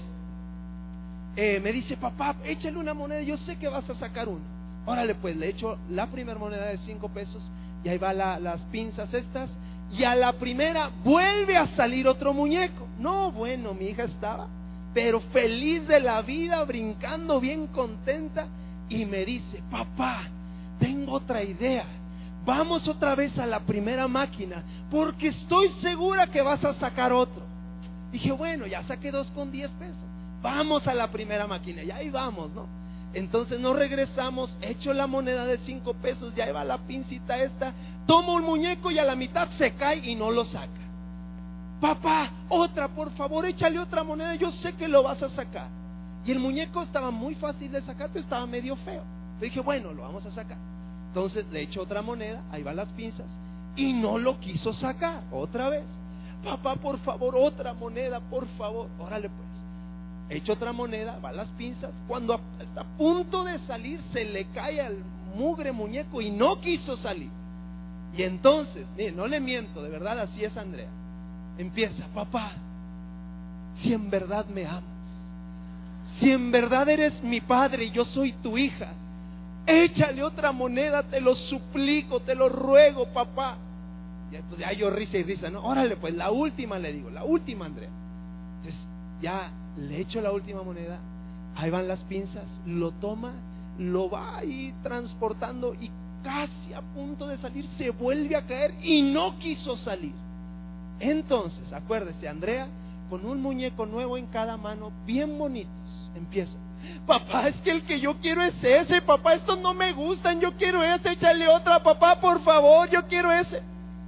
eh, me dice: papá, échale una moneda, yo sé que vas a sacar uno. Órale, pues le echo la primera moneda de cinco pesos y ahí va la, las pinzas estas, y a la primera vuelve a salir otro muñeco. No, bueno, mi hija estaba pero feliz de la vida, brincando bien contenta, y me dice: papá, tengo otra idea, vamos otra vez a la primera máquina, porque estoy segura que vas a sacar otro. Dije: bueno, ya saqué dos con diez pesos, vamos a la primera máquina. Y ahí vamos, ¿no? Entonces nos regresamos, echo la moneda de cinco pesos, ya va la pincita esta, tomo un muñeco y a la mitad se cae y no lo saca. Papá, otra, por favor, échale otra moneda, yo sé que lo vas a sacar. Y el muñeco estaba muy fácil de sacar, pero estaba medio feo. Le dije: bueno, lo vamos a sacar. Entonces le echo otra moneda, ahí van las pinzas, y no lo quiso sacar. Otra vez: papá, por favor, otra moneda, por favor. Órale, pues. Echo otra moneda, va las pinzas. Cuando está a punto de salir, se le cae al mugre muñeco y no quiso salir. Y entonces, mire, no le miento, de verdad así es Andrea. Empieza: papá, si en verdad me amas, si en verdad eres mi padre y yo soy tu hija, échale otra moneda, te lo suplico, te lo ruego, papá. Y entonces ya yo risa y risa, ¿no? Órale, pues la última, le digo, la última, Andrea. Entonces ya le echo la última moneda, ahí van las pinzas, lo toma, lo va ahí transportando y casi a punto de salir se vuelve a caer y no quiso salir. Entonces, acuérdese, Andrea, con un muñeco nuevo en cada mano, bien bonitos, empieza: papá, es que el que yo quiero es ese, papá, estos no me gustan, yo quiero ese, échale otra, papá, por favor, yo quiero ese.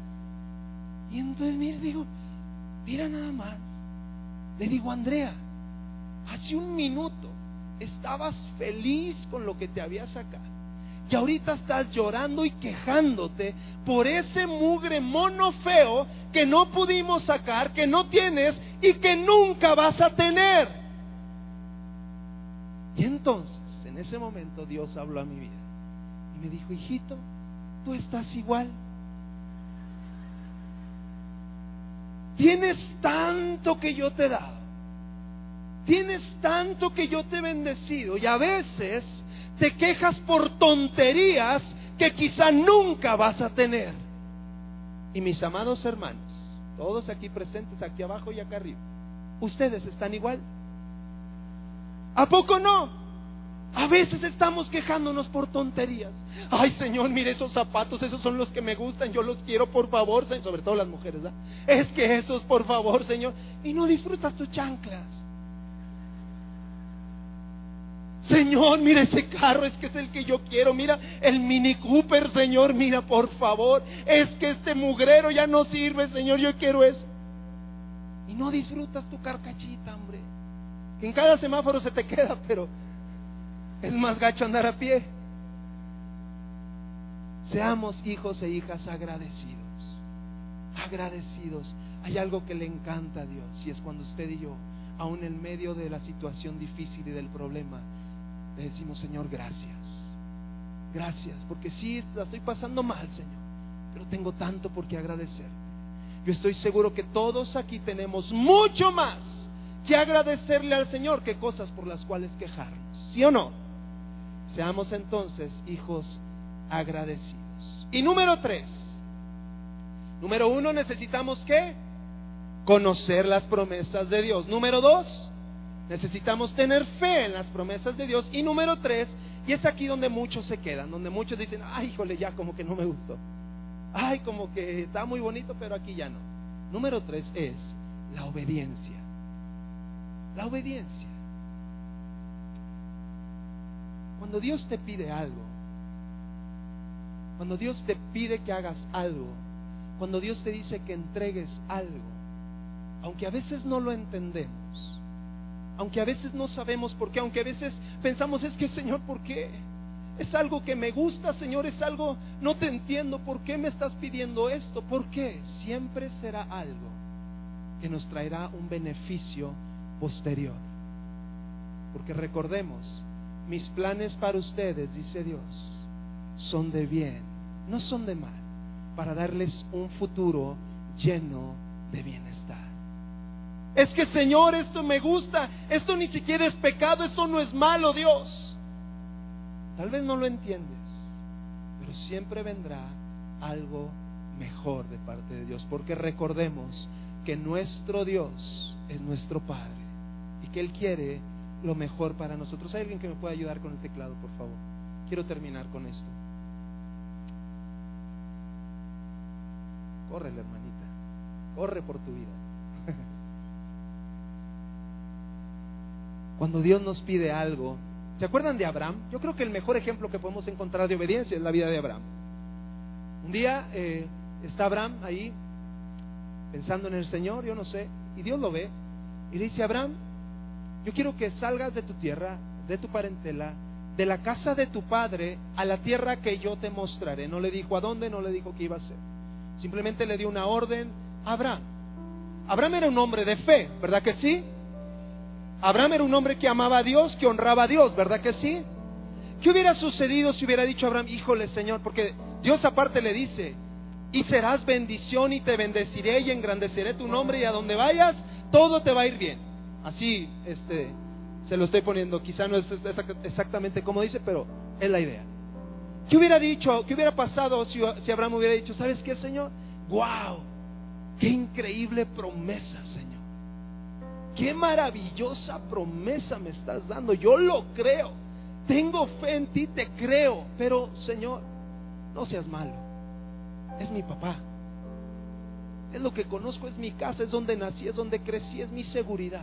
Y entonces, mira, digo, mira nada más, le digo: Andrea, hace un minuto estabas feliz con lo que te había sacado, y ahorita estás llorando y quejándote por ese mugre mono feo que no pudimos sacar, que no tienes y que nunca vas a tener. Y entonces, en ese momento, Dios habló a mi vida y me dijo: hijito, tú estás igual. Tienes tanto que yo te he dado, tienes tanto que yo te he bendecido, y a veces te quejas por tonterías que quizá nunca vas a tener. Y mis amados hermanos, todos aquí presentes, aquí abajo y acá arriba, ustedes están igual. ¿A poco no? A veces estamos quejándonos por tonterías. Ay, Señor, mire esos zapatos, esos son los que me gustan, yo los quiero, por favor, Señor. Sobre todo las mujeres, ¿verdad? Es que esos, por favor, Señor. Y no disfrutas tus chanclas. Señor, mira ese carro, es que es el que yo quiero. Mira el Mini Cooper, Señor, mira, por favor. Es que este mugrero ya no sirve, Señor, yo quiero eso. Y no disfrutas tu carcachita, hombre, que en cada semáforo se te queda, pero es más gacho andar a pie. Seamos hijos e hijas agradecidos. Agradecidos. Hay algo que le encanta a Dios, y es cuando usted y yo, aún en medio de la situación difícil y del problema, le decimos: Señor, gracias. Gracias, porque sí la estoy pasando mal, Señor, pero tengo tanto por qué agradecerte. Yo estoy seguro que todos aquí tenemos mucho más que agradecerle al Señor que cosas por las cuales quejarnos, ¿sí o no? Seamos entonces hijos agradecidos. Y número tres, número uno, necesitamos ¿qué? Conocer las promesas de Dios. Número dos, necesitamos tener fe en las promesas de Dios. Y número tres, y es aquí donde muchos se quedan, donde muchos dicen: ay, híjole, ya como que no me gustó, ay, como que está muy bonito, pero aquí ya no. Número tres es la obediencia. La obediencia. Cuando Dios te pide algo, cuando Dios te pide que hagas algo, cuando Dios te dice que entregues algo, aunque a veces no lo entendemos, aunque a veces no sabemos por qué, aunque a veces pensamos: es que Señor, ¿por qué? es algo que me gusta, Señor, es algo, no te entiendo, ¿por qué me estás pidiendo esto? ¿Por qué? Siempre será algo que nos traerá un beneficio posterior. Porque recordemos, mis planes para ustedes, dice Dios, son de bien, no son de mal, para darles un futuro lleno de bienestar. Es que, Señor, esto me gusta, esto ni siquiera es pecado, esto no es malo, Dios. Tal vez no lo entiendes, pero siempre vendrá algo mejor de parte de Dios, porque recordemos que nuestro Dios es nuestro Padre y que Él quiere lo mejor para nosotros. ¿Hay alguien que me pueda ayudar con el teclado, por favor? Quiero terminar con esto. Corre, hermanita, corre por tu vida. Cuando Dios nos pide algo, ¿se acuerdan de Abraham? Yo creo que el mejor ejemplo que podemos encontrar de obediencia es la vida de Abraham. Un día eh, está Abraham ahí pensando en el Señor, yo no sé, y Dios lo ve y le dice: Abraham, yo quiero que salgas de tu tierra, de tu parentela, de la casa de tu padre, a la tierra que yo te mostraré. No le dijo a dónde, no le dijo qué iba a hacer, simplemente le dio una orden a Abraham. Abraham era un hombre de fe, ¿verdad que sí? Abraham era un hombre que amaba a Dios, que honraba a Dios, ¿verdad que sí? ¿Qué hubiera sucedido si hubiera dicho Abraham: híjole, Señor? Porque Dios aparte le dice: y serás bendición y te bendeciré y engrandeceré tu nombre, y a donde vayas todo te va a ir bien. Así este, se lo estoy poniendo, quizá no es exactamente como dice, pero es la idea. ¿Qué hubiera dicho, qué hubiera pasado si, si Abraham hubiera dicho: ¿sabes qué, Señor? ¡Wow! ¡Qué increíble promesa, Señor! ¡Qué maravillosa promesa me estás dando! Yo lo creo, tengo fe en ti, te creo, pero, Señor, no seas malo, es mi papá, es lo que conozco, es mi casa, es donde nací, es donde crecí, es mi seguridad,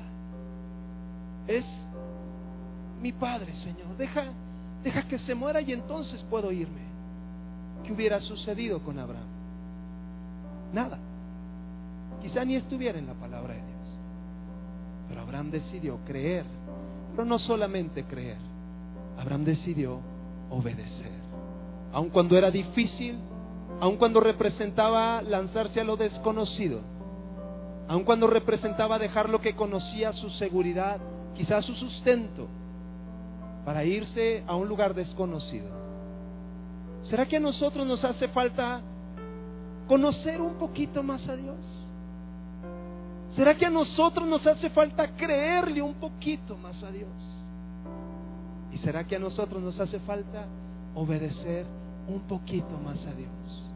es mi padre, Señor. Deja, deja que se muera y entonces puedo irme. ¿Qué hubiera sucedido con Abraham? Nada. Quizá ni estuviera en la palabra de Dios. Pero Abraham decidió creer. Pero no solamente creer, Abraham decidió obedecer. Aun cuando era difícil, aun cuando representaba lanzarse a lo desconocido, aun cuando representaba dejar lo que conocía, su seguridad, quizás su sustento, para irse a un lugar desconocido. ¿Será que a nosotros nos hace falta conocer un poquito más a Dios? ¿Será que a nosotros nos hace falta creerle un poquito más a Dios? ¿Y será que a nosotros nos hace falta obedecer un poquito más a Dios?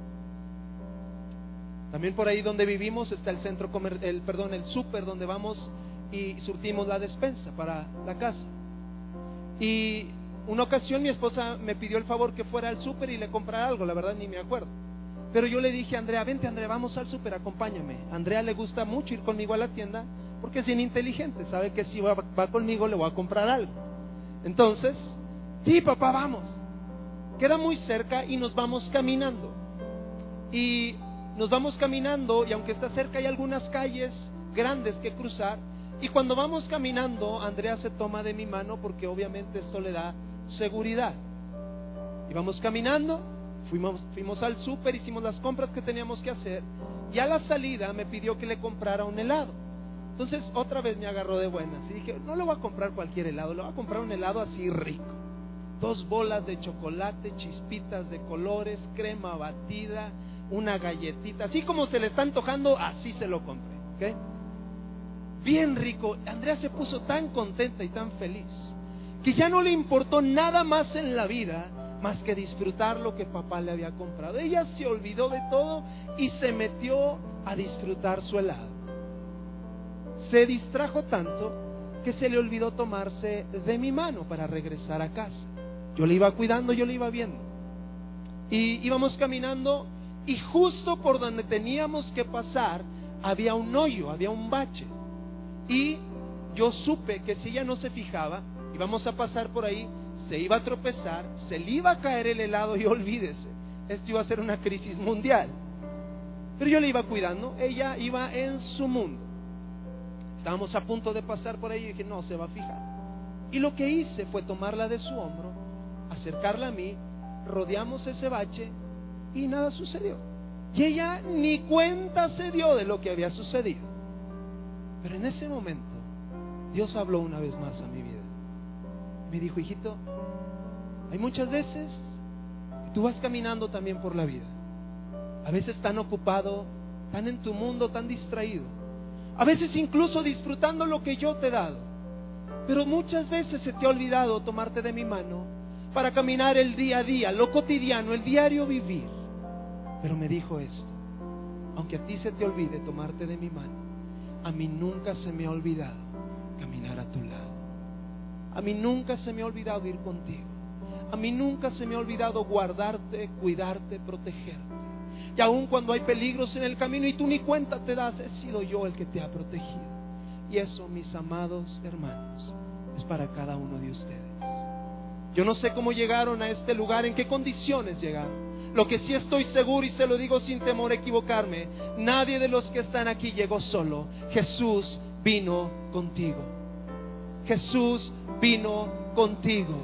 También por ahí donde vivimos está el centro comer, el perdón, el súper donde vamos y surtimos la despensa para la casa. Y una ocasión mi esposa me pidió el favor que fuera al súper y le comprara algo, la verdad ni me acuerdo. Pero yo le dije a Andrea: vente, Andrea, vamos al súper, acompáñame. A Andrea le gusta mucho ir conmigo a la tienda porque es bien inteligente, sabe que si va, va conmigo le voy a comprar algo. Entonces, sí, papá, vamos. Queda muy cerca y nos vamos caminando. Y nos vamos caminando y aunque está cerca hay algunas calles grandes que cruzar. Y cuando vamos caminando, Andrea se toma de mi mano porque obviamente esto le da seguridad. Y vamos caminando, fuimos, fuimos al súper, hicimos las compras que teníamos que hacer. Y a la salida me pidió que le comprara un helado. Entonces otra vez me agarró de buenas y dije: no le voy a comprar cualquier helado, le voy a comprar un helado así rico. Dos bolas de chocolate, chispitas de colores, crema batida, una galletita, así como se le está antojando, así se lo compré, ¿ok? Bien rico. Andrea se puso tan contenta y tan feliz que ya no le importó nada más en la vida más que disfrutar lo que papá le había comprado. Ella se olvidó de todo y se metió a disfrutar su helado. Se distrajo tanto que se le olvidó tomarse de mi mano para regresar a casa. Yo le iba cuidando, yo le iba viendo. Y íbamos caminando y justo por donde teníamos que pasar había un hoyo, había un bache. Y yo supe que si ella no se fijaba, íbamos a pasar por ahí, se iba a tropezar, se le iba a caer el helado y olvídese, esto iba a ser una crisis mundial. Pero yo le iba cuidando, ella iba en su mundo. Estábamos a punto de pasar por ahí y dije: no se va a fijar. Y lo que hice fue tomarla de su hombro, acercarla a mí, rodeamos ese bache y nada sucedió. Y ella ni cuenta se dio de lo que había sucedido. Pero en ese momento Dios habló una vez más a mi vida. Me dijo: hijito, hay muchas veces que tú vas caminando también por la vida, a veces tan ocupado, tan en tu mundo, tan distraído, a veces incluso disfrutando lo que yo te he dado, pero muchas veces se te ha olvidado tomarte de mi mano para caminar el día a día, lo cotidiano, el diario vivir. Pero me dijo esto: aunque a ti se te olvide tomarte de mi mano, a mí nunca se me ha olvidado caminar a tu lado. A mí nunca se me ha olvidado ir contigo. A mí nunca se me ha olvidado guardarte, cuidarte, protegerte. Y aun cuando hay peligros en el camino y tú ni cuenta te das, he sido yo el que te ha protegido. Y eso, mis amados hermanos, es para cada uno de ustedes. Yo no sé cómo llegaron a este lugar, en qué condiciones llegaron. Lo que sí estoy seguro, y se lo digo sin temor a equivocarme, nadie de los que están aquí llegó solo. Jesús vino contigo. Jesús vino contigo.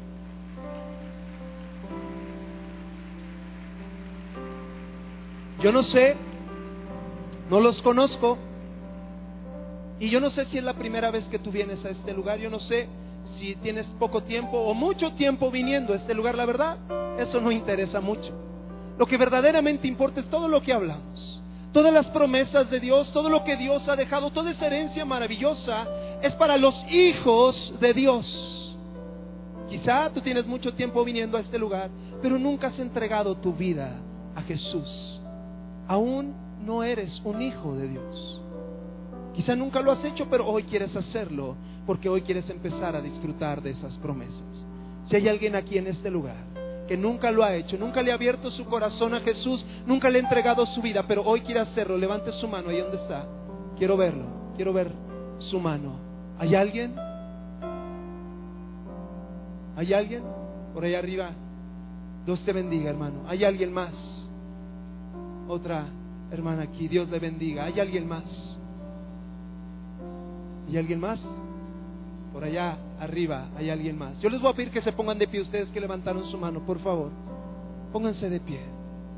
Yo no sé, no los conozco, y yo no sé si es la primera vez que tú vienes a este lugar. Yo no sé si tienes poco tiempo o mucho tiempo viniendo a este lugar. La verdad, eso no interesa mucho. Lo que verdaderamente importa es todo lo que hablamos, todas las promesas de Dios, todo lo que Dios ha dejado, toda esa herencia maravillosa es para los hijos de Dios. Quizá tú tienes mucho tiempo viniendo a este lugar, pero nunca has entregado tu vida a Jesús. Aún no eres un hijo de Dios. Quizá nunca lo has hecho, pero hoy quieres hacerlo, porque hoy quieres empezar a disfrutar de esas promesas. Si hay alguien aquí en este lugar que nunca lo ha hecho, nunca le ha abierto su corazón a Jesús, nunca le ha entregado su vida, pero hoy quiere hacerlo, levante su mano ahí donde está. Quiero verlo, quiero ver su mano. ¿Hay alguien? ¿Hay alguien? Por ahí arriba. Dios te bendiga, hermano. ¿Hay alguien más? Otra hermana aquí. Dios le bendiga. ¿Hay alguien más? ¿Hay alguien más? Por allá arriba hay alguien más. Yo les voy a pedir que se pongan de pie, ustedes que levantaron su mano, por favor. Pónganse de pie.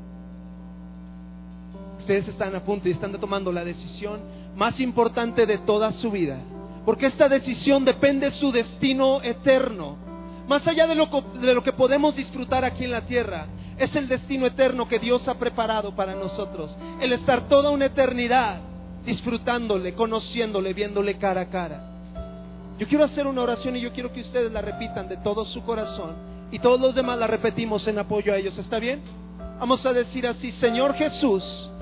Ustedes están a punto y están tomando la decisión más importante de toda su vida, porque esta decisión depende de su destino eterno. Más allá de lo, de lo que podemos disfrutar aquí en la tierra, es el destino eterno que Dios ha preparado para nosotros. El estar toda una eternidad disfrutándole, conociéndole, viéndole cara a cara. Yo quiero hacer una oración y yo quiero que ustedes la repitan de todo su corazón, y todos los demás la repetimos en apoyo a ellos. ¿Está bien? Vamos a decir así: Señor Jesús,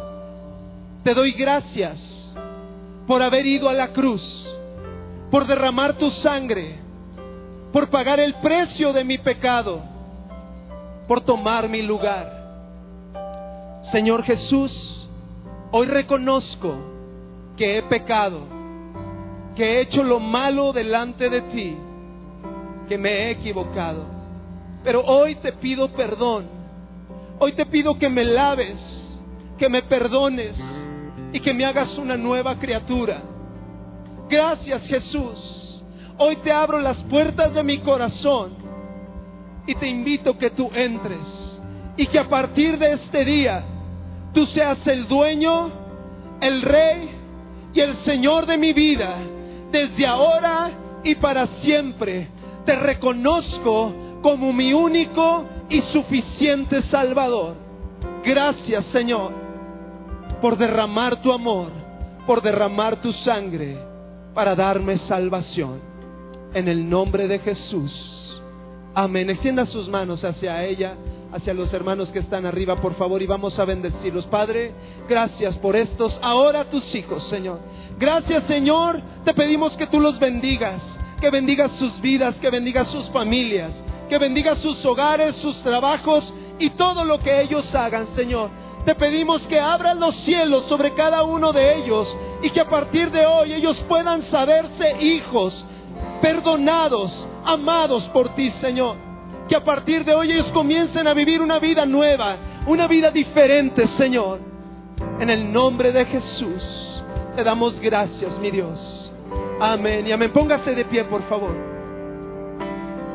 te doy gracias por haber ido a la cruz, por derramar tu sangre, por pagar el precio de mi pecado, por tomar mi lugar. Señor Jesús, hoy reconozco que he pecado, que he hecho lo malo delante de ti, que me he equivocado. Pero hoy te pido perdón. Hoy te pido que me laves, que me perdones y que me hagas una nueva criatura. Gracias, Jesús. Hoy te abro las puertas de mi corazón y te invito que tú entres, y que a partir de este día tú seas el dueño, el rey y el Señor de mi vida. Desde ahora y para siempre te reconozco como mi único y suficiente Salvador. Gracias, Señor, por derramar tu amor, por derramar tu sangre para darme salvación. En el nombre de Jesús. Amén. Extienda sus manos hacia ella, hacia los hermanos que están arriba, por favor, y vamos a bendecirlos. Padre, gracias por estos ahora tus hijos, Señor. Gracias, Señor. Te pedimos que tú los bendigas, que bendigas sus vidas, que bendigas sus familias, que bendigas sus hogares, sus trabajos y todo lo que ellos hagan, Señor. Te pedimos que abras los cielos sobre cada uno de ellos, y que a partir de hoy ellos puedan saberse hijos, perdonados, amados por ti, Señor. Que a partir de hoy ellos comiencen a vivir una vida nueva, una vida diferente, Señor. En el nombre de Jesús te damos gracias, mi Dios. Amén y amén. Póngase de pie, por favor.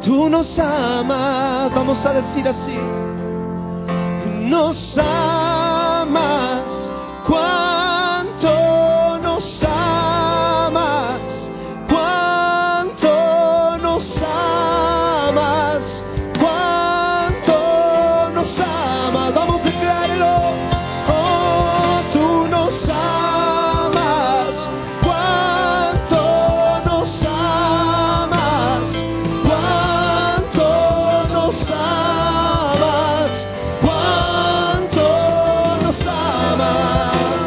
Tú nos amas, vamos a decir así. Tú nos amas, cuánto nos amas, cuánto nos amas, cuánto nos amas. Vamos a declararlo. Oh, tú nos amas, cuánto nos amas, cuánto nos amas, cuánto nos amas.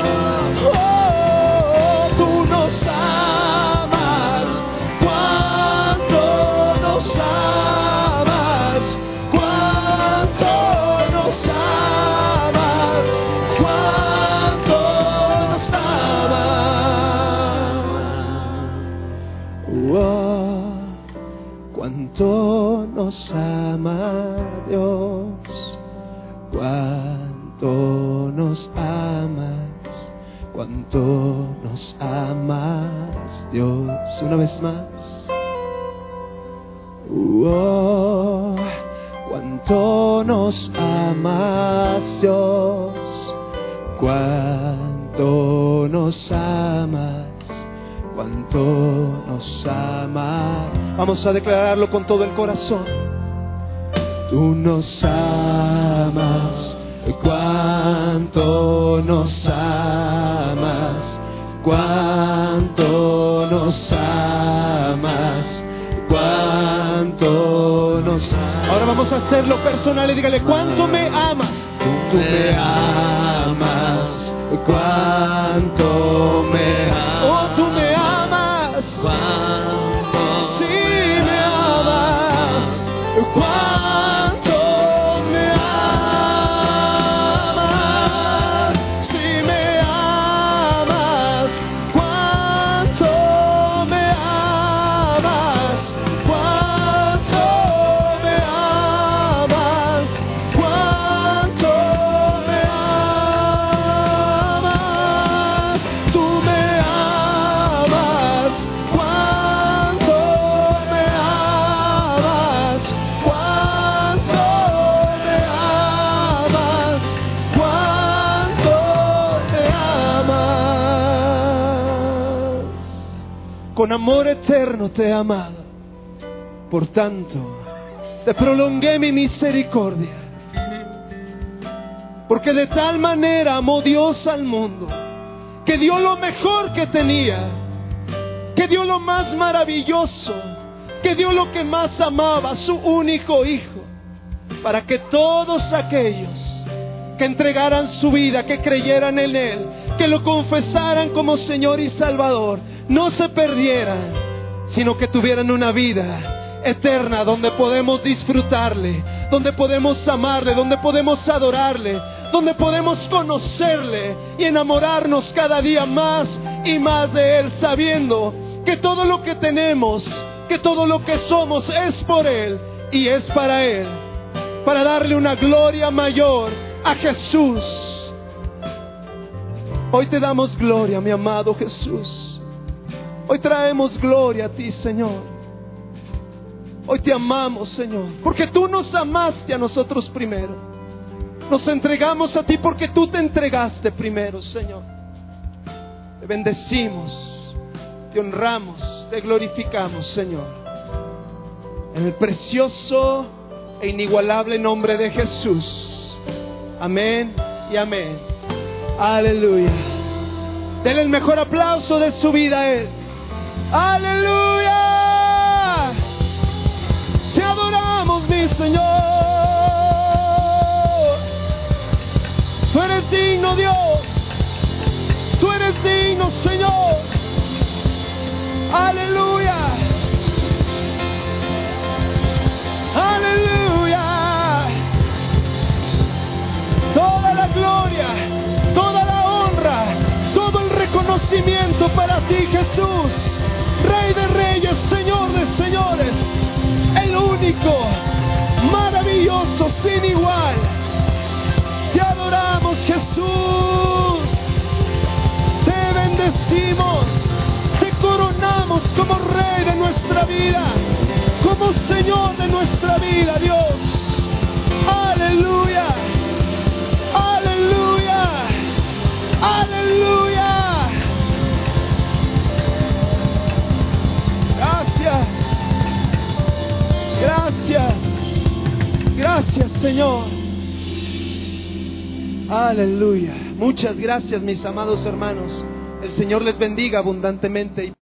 Oh, tú nos amas, cuánto nos amas, cuánto nos amas, cuánto nos amas. Oh, cuánto nos ama Dios, cuánto nos amas, cuánto nos amas Dios. Una vez más. Oh, cuánto nos amas Dios, cuánto nos amas, cuánto nos amas. Vamos a declararlo con todo el corazón. Tú nos amas, cuánto nos amas, cuánto nos amas, cuánto nos amas. Ahora vamos a hacerlo personal y dígale, ¿cuánto me amas? Tú me amas, cuánto me amas. Oh, tú me amas, cuánto. Sí, me amas, cuánto me amas. Sí, me amas, cuánto me amas, cuánto me amas, cuánto me amas. Tú me amas, cuánto me amas, cuánto me amas, cuánto me amas. Con amor eterno te he amado, por tanto te prolongué mi misericordia, porque de tal manera amó Dios al mundo, que dio lo mejor que tenía, que dio lo más maravilloso, que dio lo que más amaba, su único Hijo, para que todos aquellos que entregaran su vida, que creyeran en Él, que lo confesaran como Señor y Salvador, no se perdieran, sino que tuvieran una vida eterna donde podemos disfrutarle, donde podemos amarle, donde podemos adorarle, donde podemos conocerle y enamorarnos cada día más y más de Él, sabiendo que todo lo que tenemos, que todo lo que somos es por Él y es para Él, para darle una gloria mayor a Jesús. Hoy te damos gloria, mi amado Jesús. Hoy traemos gloria a ti, Señor. Hoy te amamos, Señor, porque tú nos amaste a nosotros primero. Nos entregamos a ti porque tú te entregaste primero, Señor. Te bendecimos, te honramos, te glorificamos, Señor. En el precioso e inigualable nombre de Jesús. Amén y amén. Aleluya. Denle el mejor aplauso de su vida a Él. Aleluya. Te adoramos, mi Señor. Tú eres digno, Dios. Tú eres digno, Señor. Aleluya. Aleluya. Toda la gloria, toda la honra, todo el reconocimiento para ti, Jesús. Rey de reyes, Señor de señores, el único, maravilloso, sin igual. Te adoramos, Jesús. Te bendecimos. Te coronamos como Rey de nuestra vida, como Señor de nuestra vida, Dios. Aleluya. Aleluya. Aleluya. Gracias. Gracias. Gracias, Señor. Aleluya. Muchas gracias, mis amados hermanos. El Señor les bendiga abundantemente.